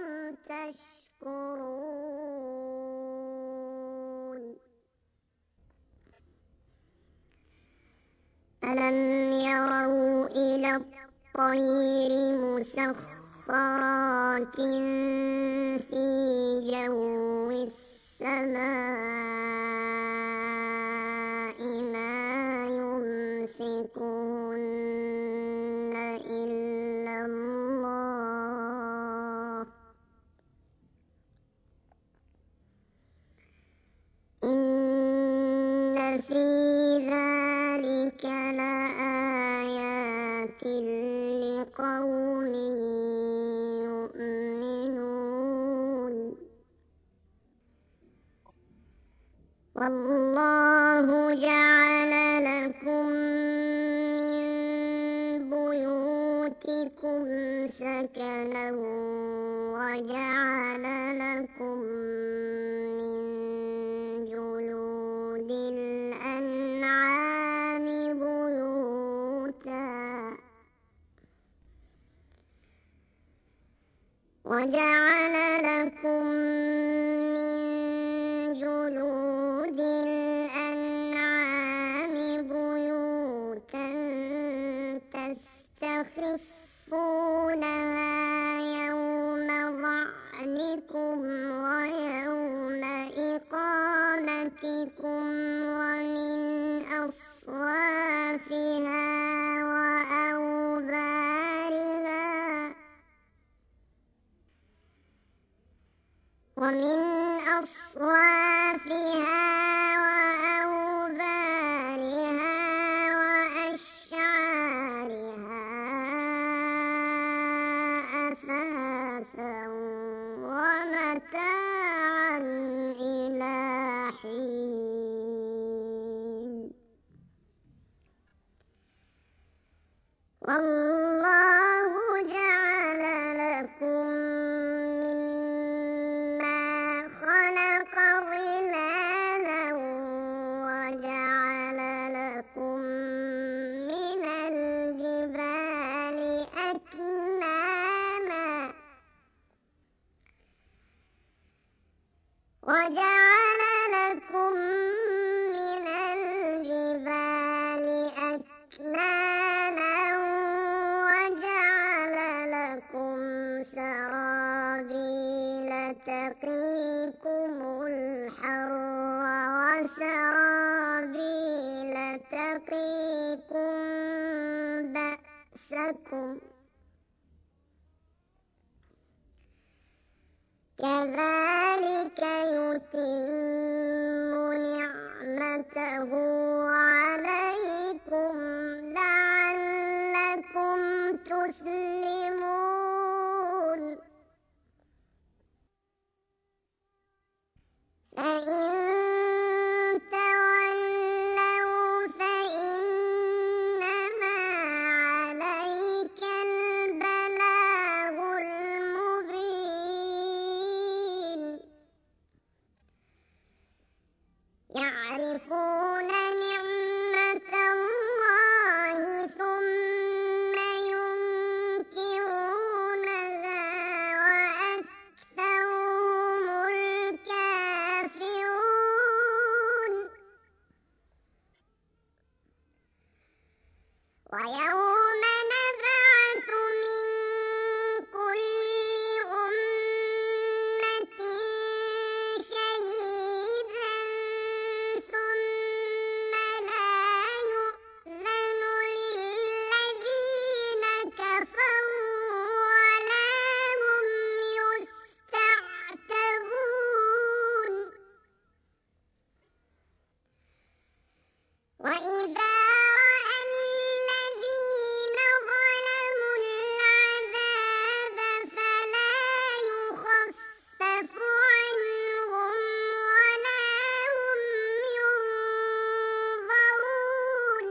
تشكرون ألم يروا إلى الطير مسخرات في جو السماء ما يمسكهن إلا الله إن في ذلك لآيات لقوم يؤمنون والله جعل لكم من بيوتكم سكنا وجعل لكم من جلود الأنعام بيوتا وجعل لكم من جلود الأنعام بيوتا تستخفونها يوم ظعنكم ويوم إقامتكم ومن أصوافها وأوبارها ومن أصوافها وأوبارها وأشعارها أثاثا ومتاعا إلى حين والله جعل لكم مما خلق ظلالا وجعل لكم من الجبال أكنانا وجعل عليكم بأسكم كذلك يتم نعمته عليكم لعلكم تسلمون فإن تولوا فإنما عليك البلاغ المبين يعرفون نعمة الله ثم ينكرونها وأكثرهم الكافرون ويوم نبعث من كل أمة شهيدا ثم لا يؤذن للذين كفروا ولا هم يستعتبون وإذا رأى الذين ظلموا العذاب فلا يخفف عنهم ولا هم ينظرون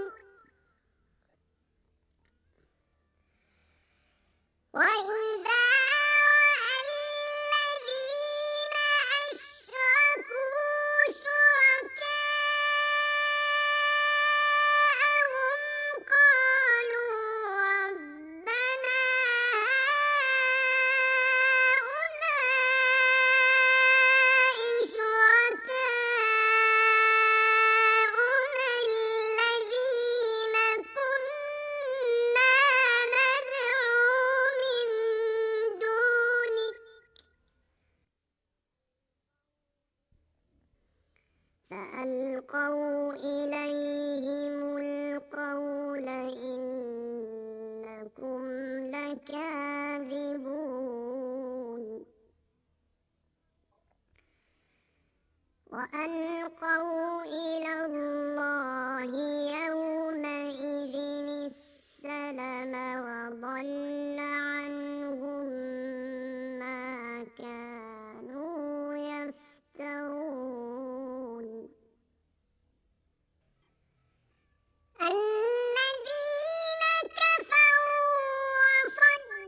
وإذا رأى الذين أشركوا شركاءهم قالوا ربنا هؤلاء شركاؤنا الذين كنا ندعو من دونك فألقوا إليهم القول إنكم لكاذبون وألقوا إلى الله يومئذ السلم وضل عنهم ما كانوا يفترون الذين كفروا وصدوا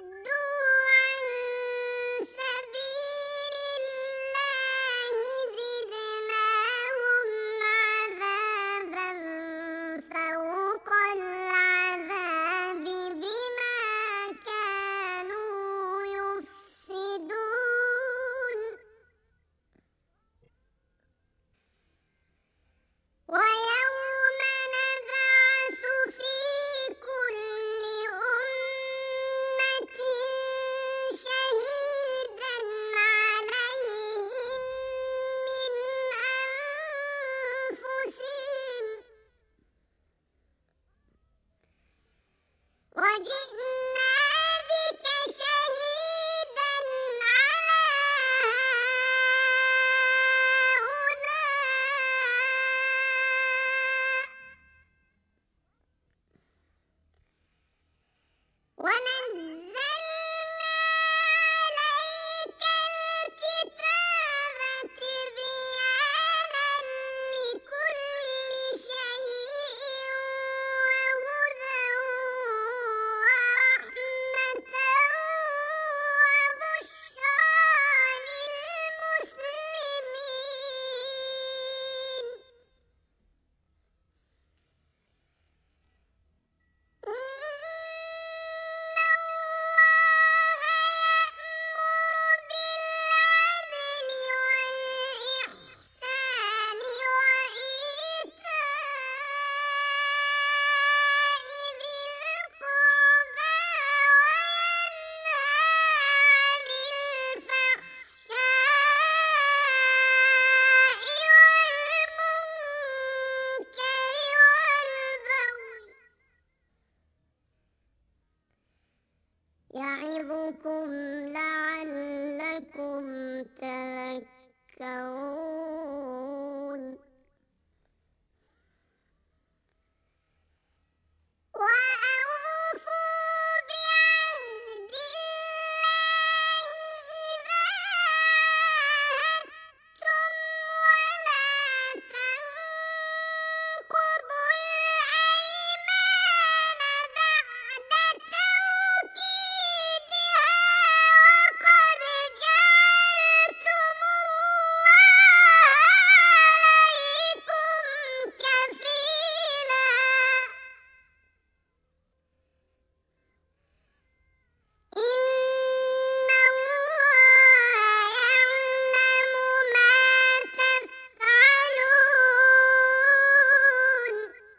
يعظكم لعلكم تذكرون وأوفوا بعهد الله إذا عاهدتم ولا تنقضوا الأيمان بعد توكيدها وقد جعلتم الله عليكم كفيلا إن الله يعلم ما تفعلون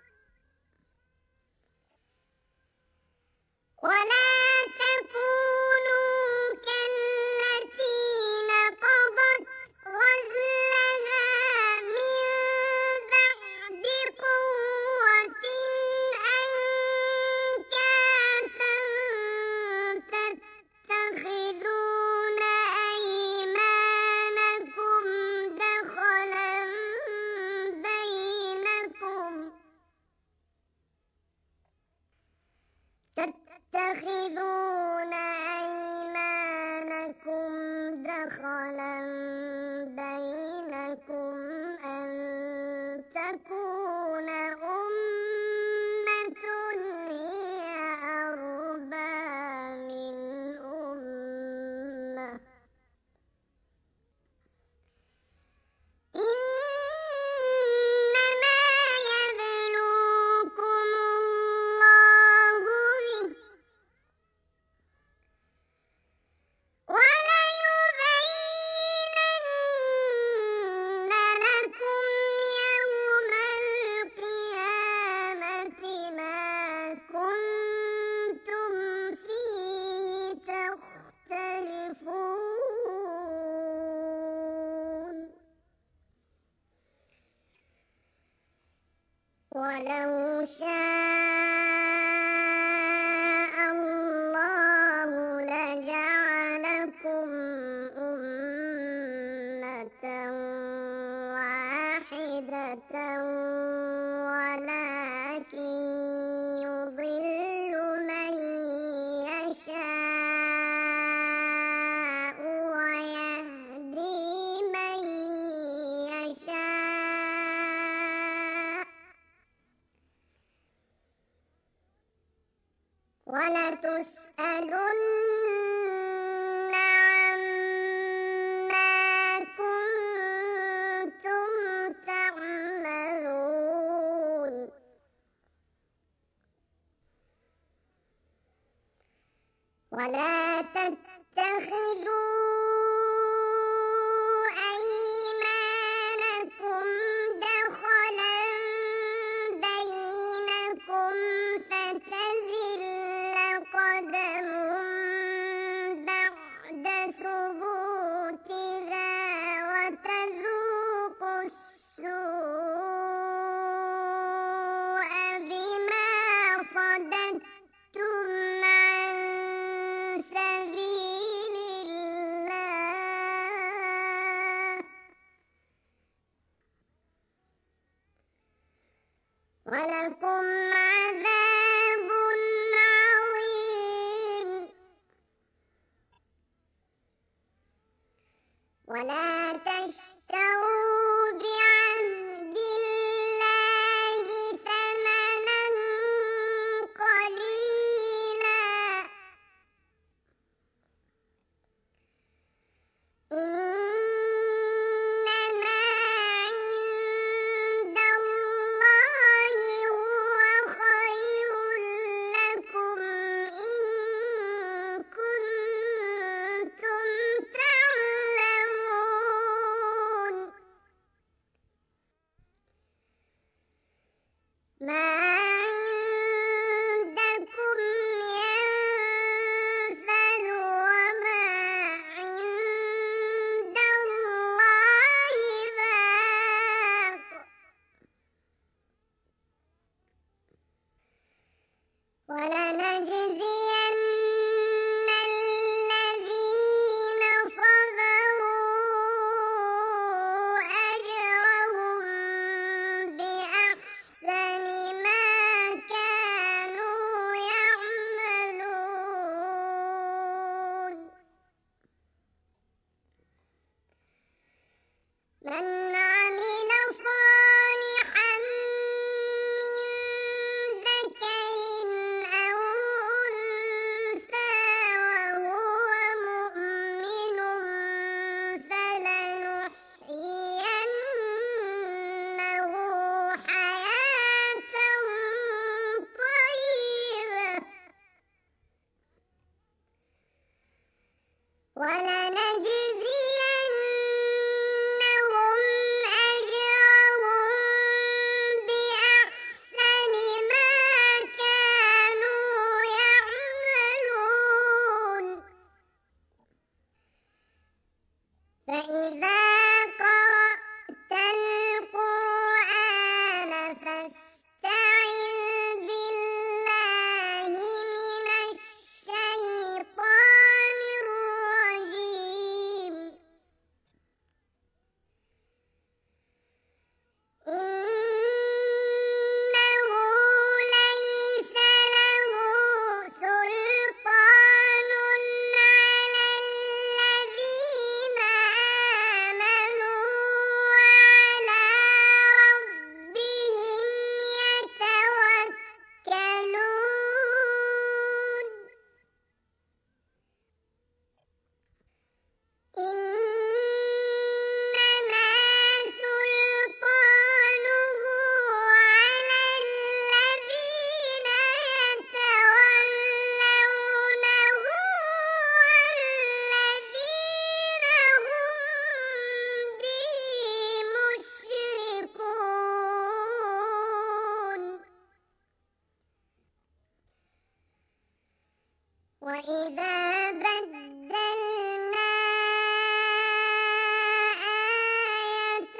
ولا تكونوا كالتي نقضت غزلها من بعد قوة أنكاثا تتخذون أيمانكم دخلا بينكم تتخذون أيمانكم دخلا بينكم أن تكون أمة هي أربى من أمة إنما يبلوكم الله به وليبينن لكم يوم القيامة ما كنتم فيه تختلفون ولو شاء الله لجعلكم أمة واحدة ولكن يضل من يشاء ويهدي من يشاء ولتسألن عما كنتم تعملون ولا تتخذوا أيمانكم دخلا بينكم فتزل قدم بعد ثبوتها وتذوقوا السوء بما صددتم عن سبيل الله ولكم عذاب عظيم ولا تشتروا بعهد الله ثمنا قليلا إنما عند الله هو خير لكم إن كنتم تعلمون وإذا بدلنا آية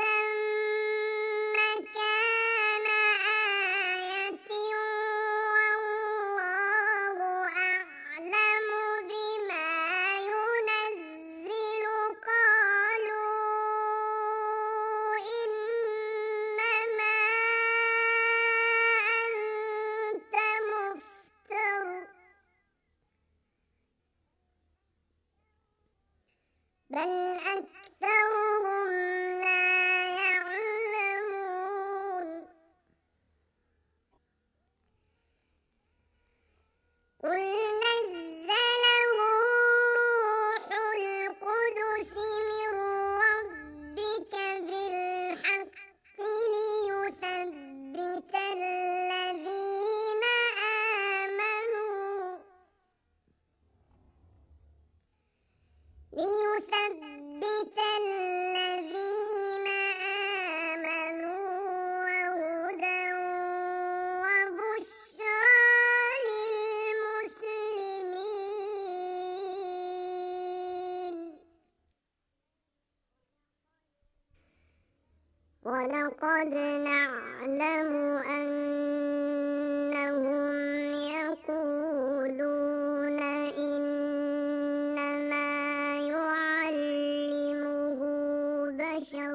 مكان آية والله أعلم بما ينزل قالوا إنما أنت مفتر بل أكثرهم لا يعلمون قل نزله روح القدس من ربك بالحق ليثبت الذين آمنوا ليثبت الذين آمنوا وهدى وبشرى للمسلمين ولقد نعلم أنهم يقولون إنما يعلمه بشر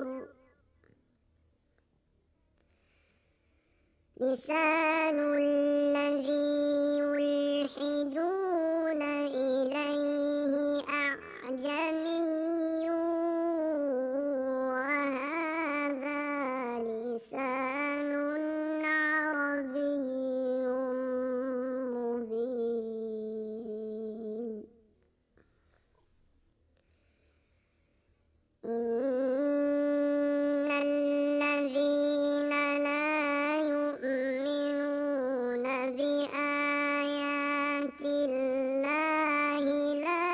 لسان الذي يلحدون إليه أعجمي وهذا لسان عربي مبين إن الذين لا يؤمنون بآيات الله لا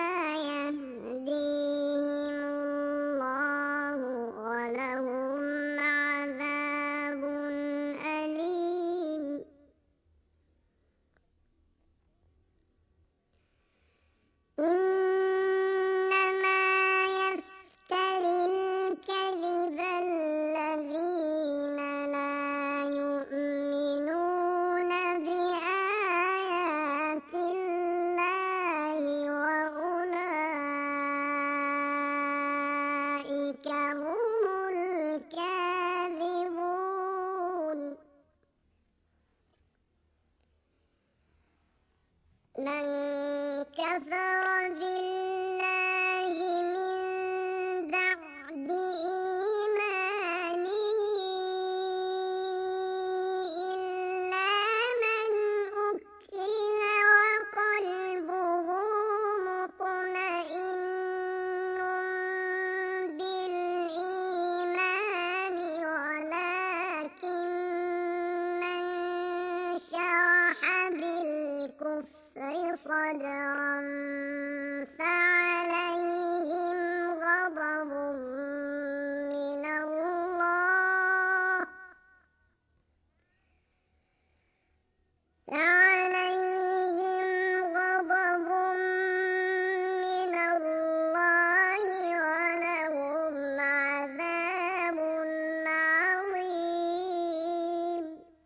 يهديهم الله ولهم عذاب أليم إنما يفتري الكذب الذين لا يؤمنون بآيات الله وأولئك هم الكاذبون من كفر بالله من بعد إيمانه إلا من أكره وقلبه مطمئن بالإيمان ولكن من شرح بالكفر صدرا فعليهم غضب من الله فعليهم غضب من الله ولهم عذاب عظيم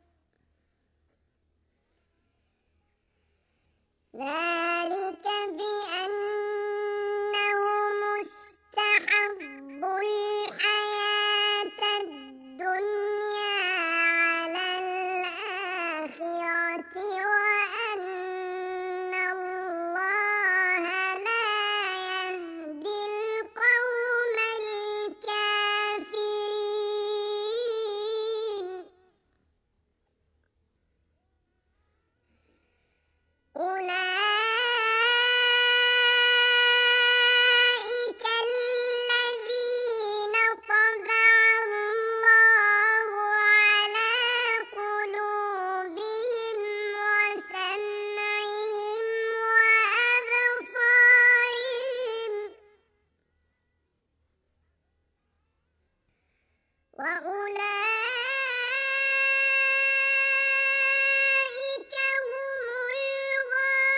ذلك بأنهم استحبوا الحياة الدنيا على الآخرة وأن الله لا يهدي القوم الكافرين أولئك الذين طبع الله على قلوبهم وسمعهم وأبصارهم وأولئك هم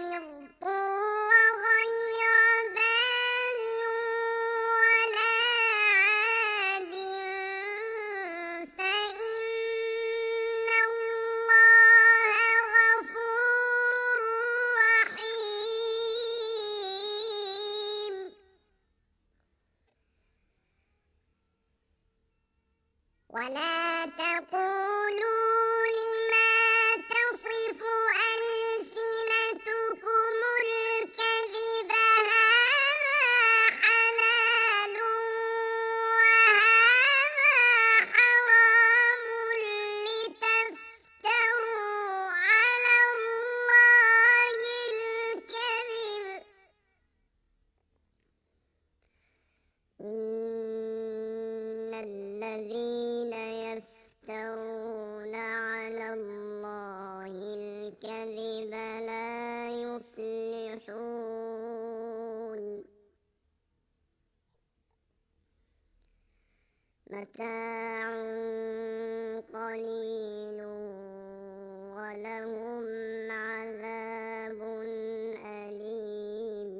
اضطر غير باغ ولا عاد فإن الله غفور رحيم. ولا تقولوا لما تصف ألسنتكم الكذب هذا حلال وهذا حرام لتفتروا على الله الكذب إن الذين يفترون على الله الكذب لا يفلحون. متاع قليل ولهم عذاب أليم.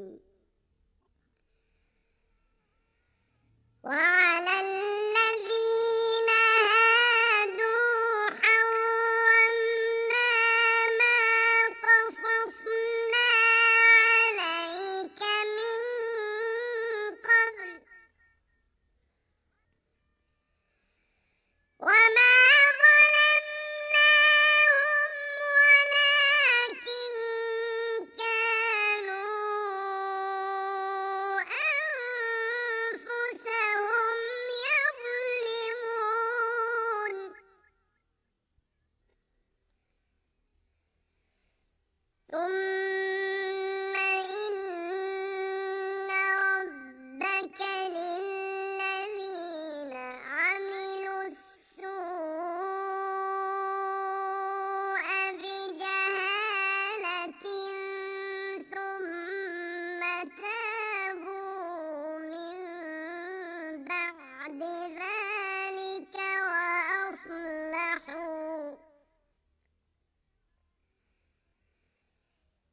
وعلى الذين هادوا حرمنا ما قصصنا عليك من قبل وما ظلمناهم ولكن كانوا أنفسهم يظلمون. ثم إن ربك للذين عملوا السوء بجهالة ثم تابوا من بعد ذلك وأصلحوا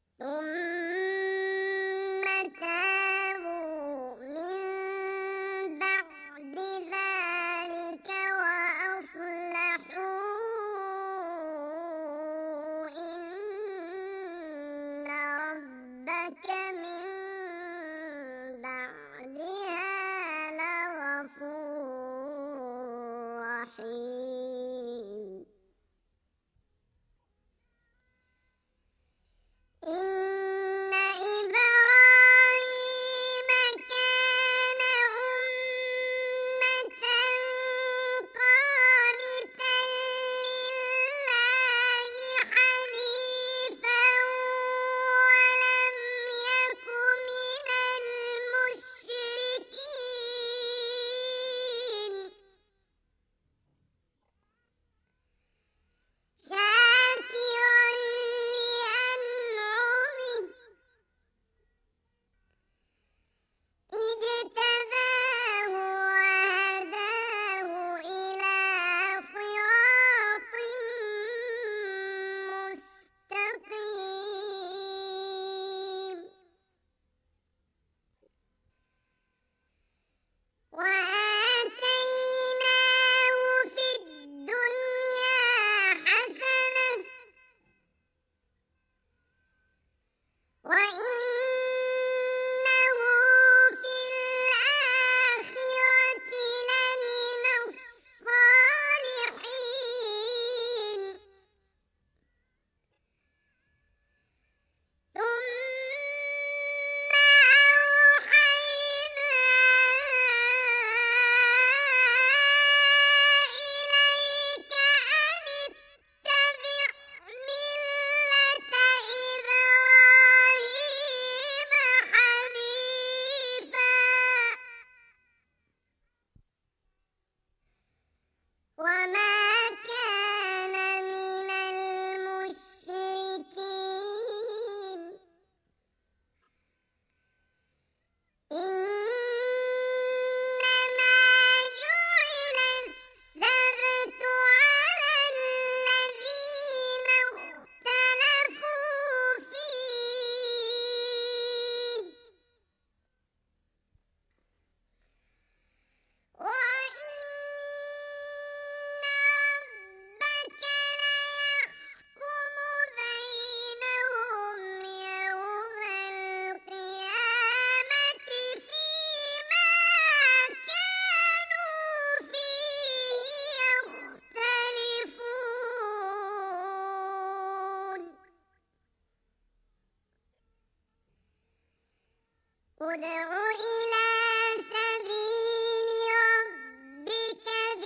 ادع إلى سبيل ربك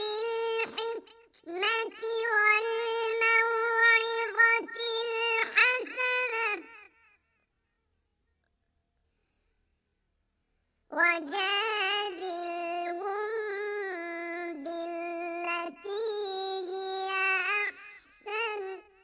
بالحكمة والموعظة الحسنة وجادلهم بالتي هي أحسن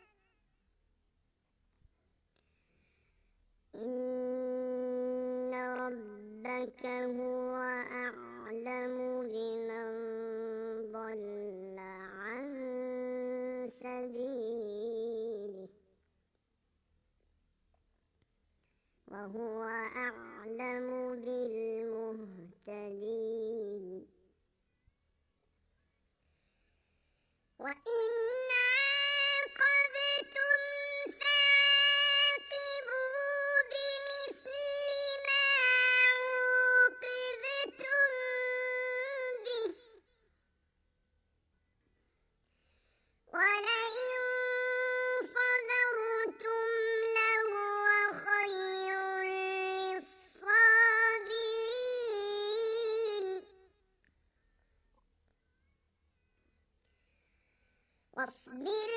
إن ربك هو أعلم بمن ضل عن سبيله وهو أعلم بالمهتدين وإن عاقبتم فعاقبوا بمثل ما عوقبتم به ولئن صبرتم لهو خير للصابرين واصبر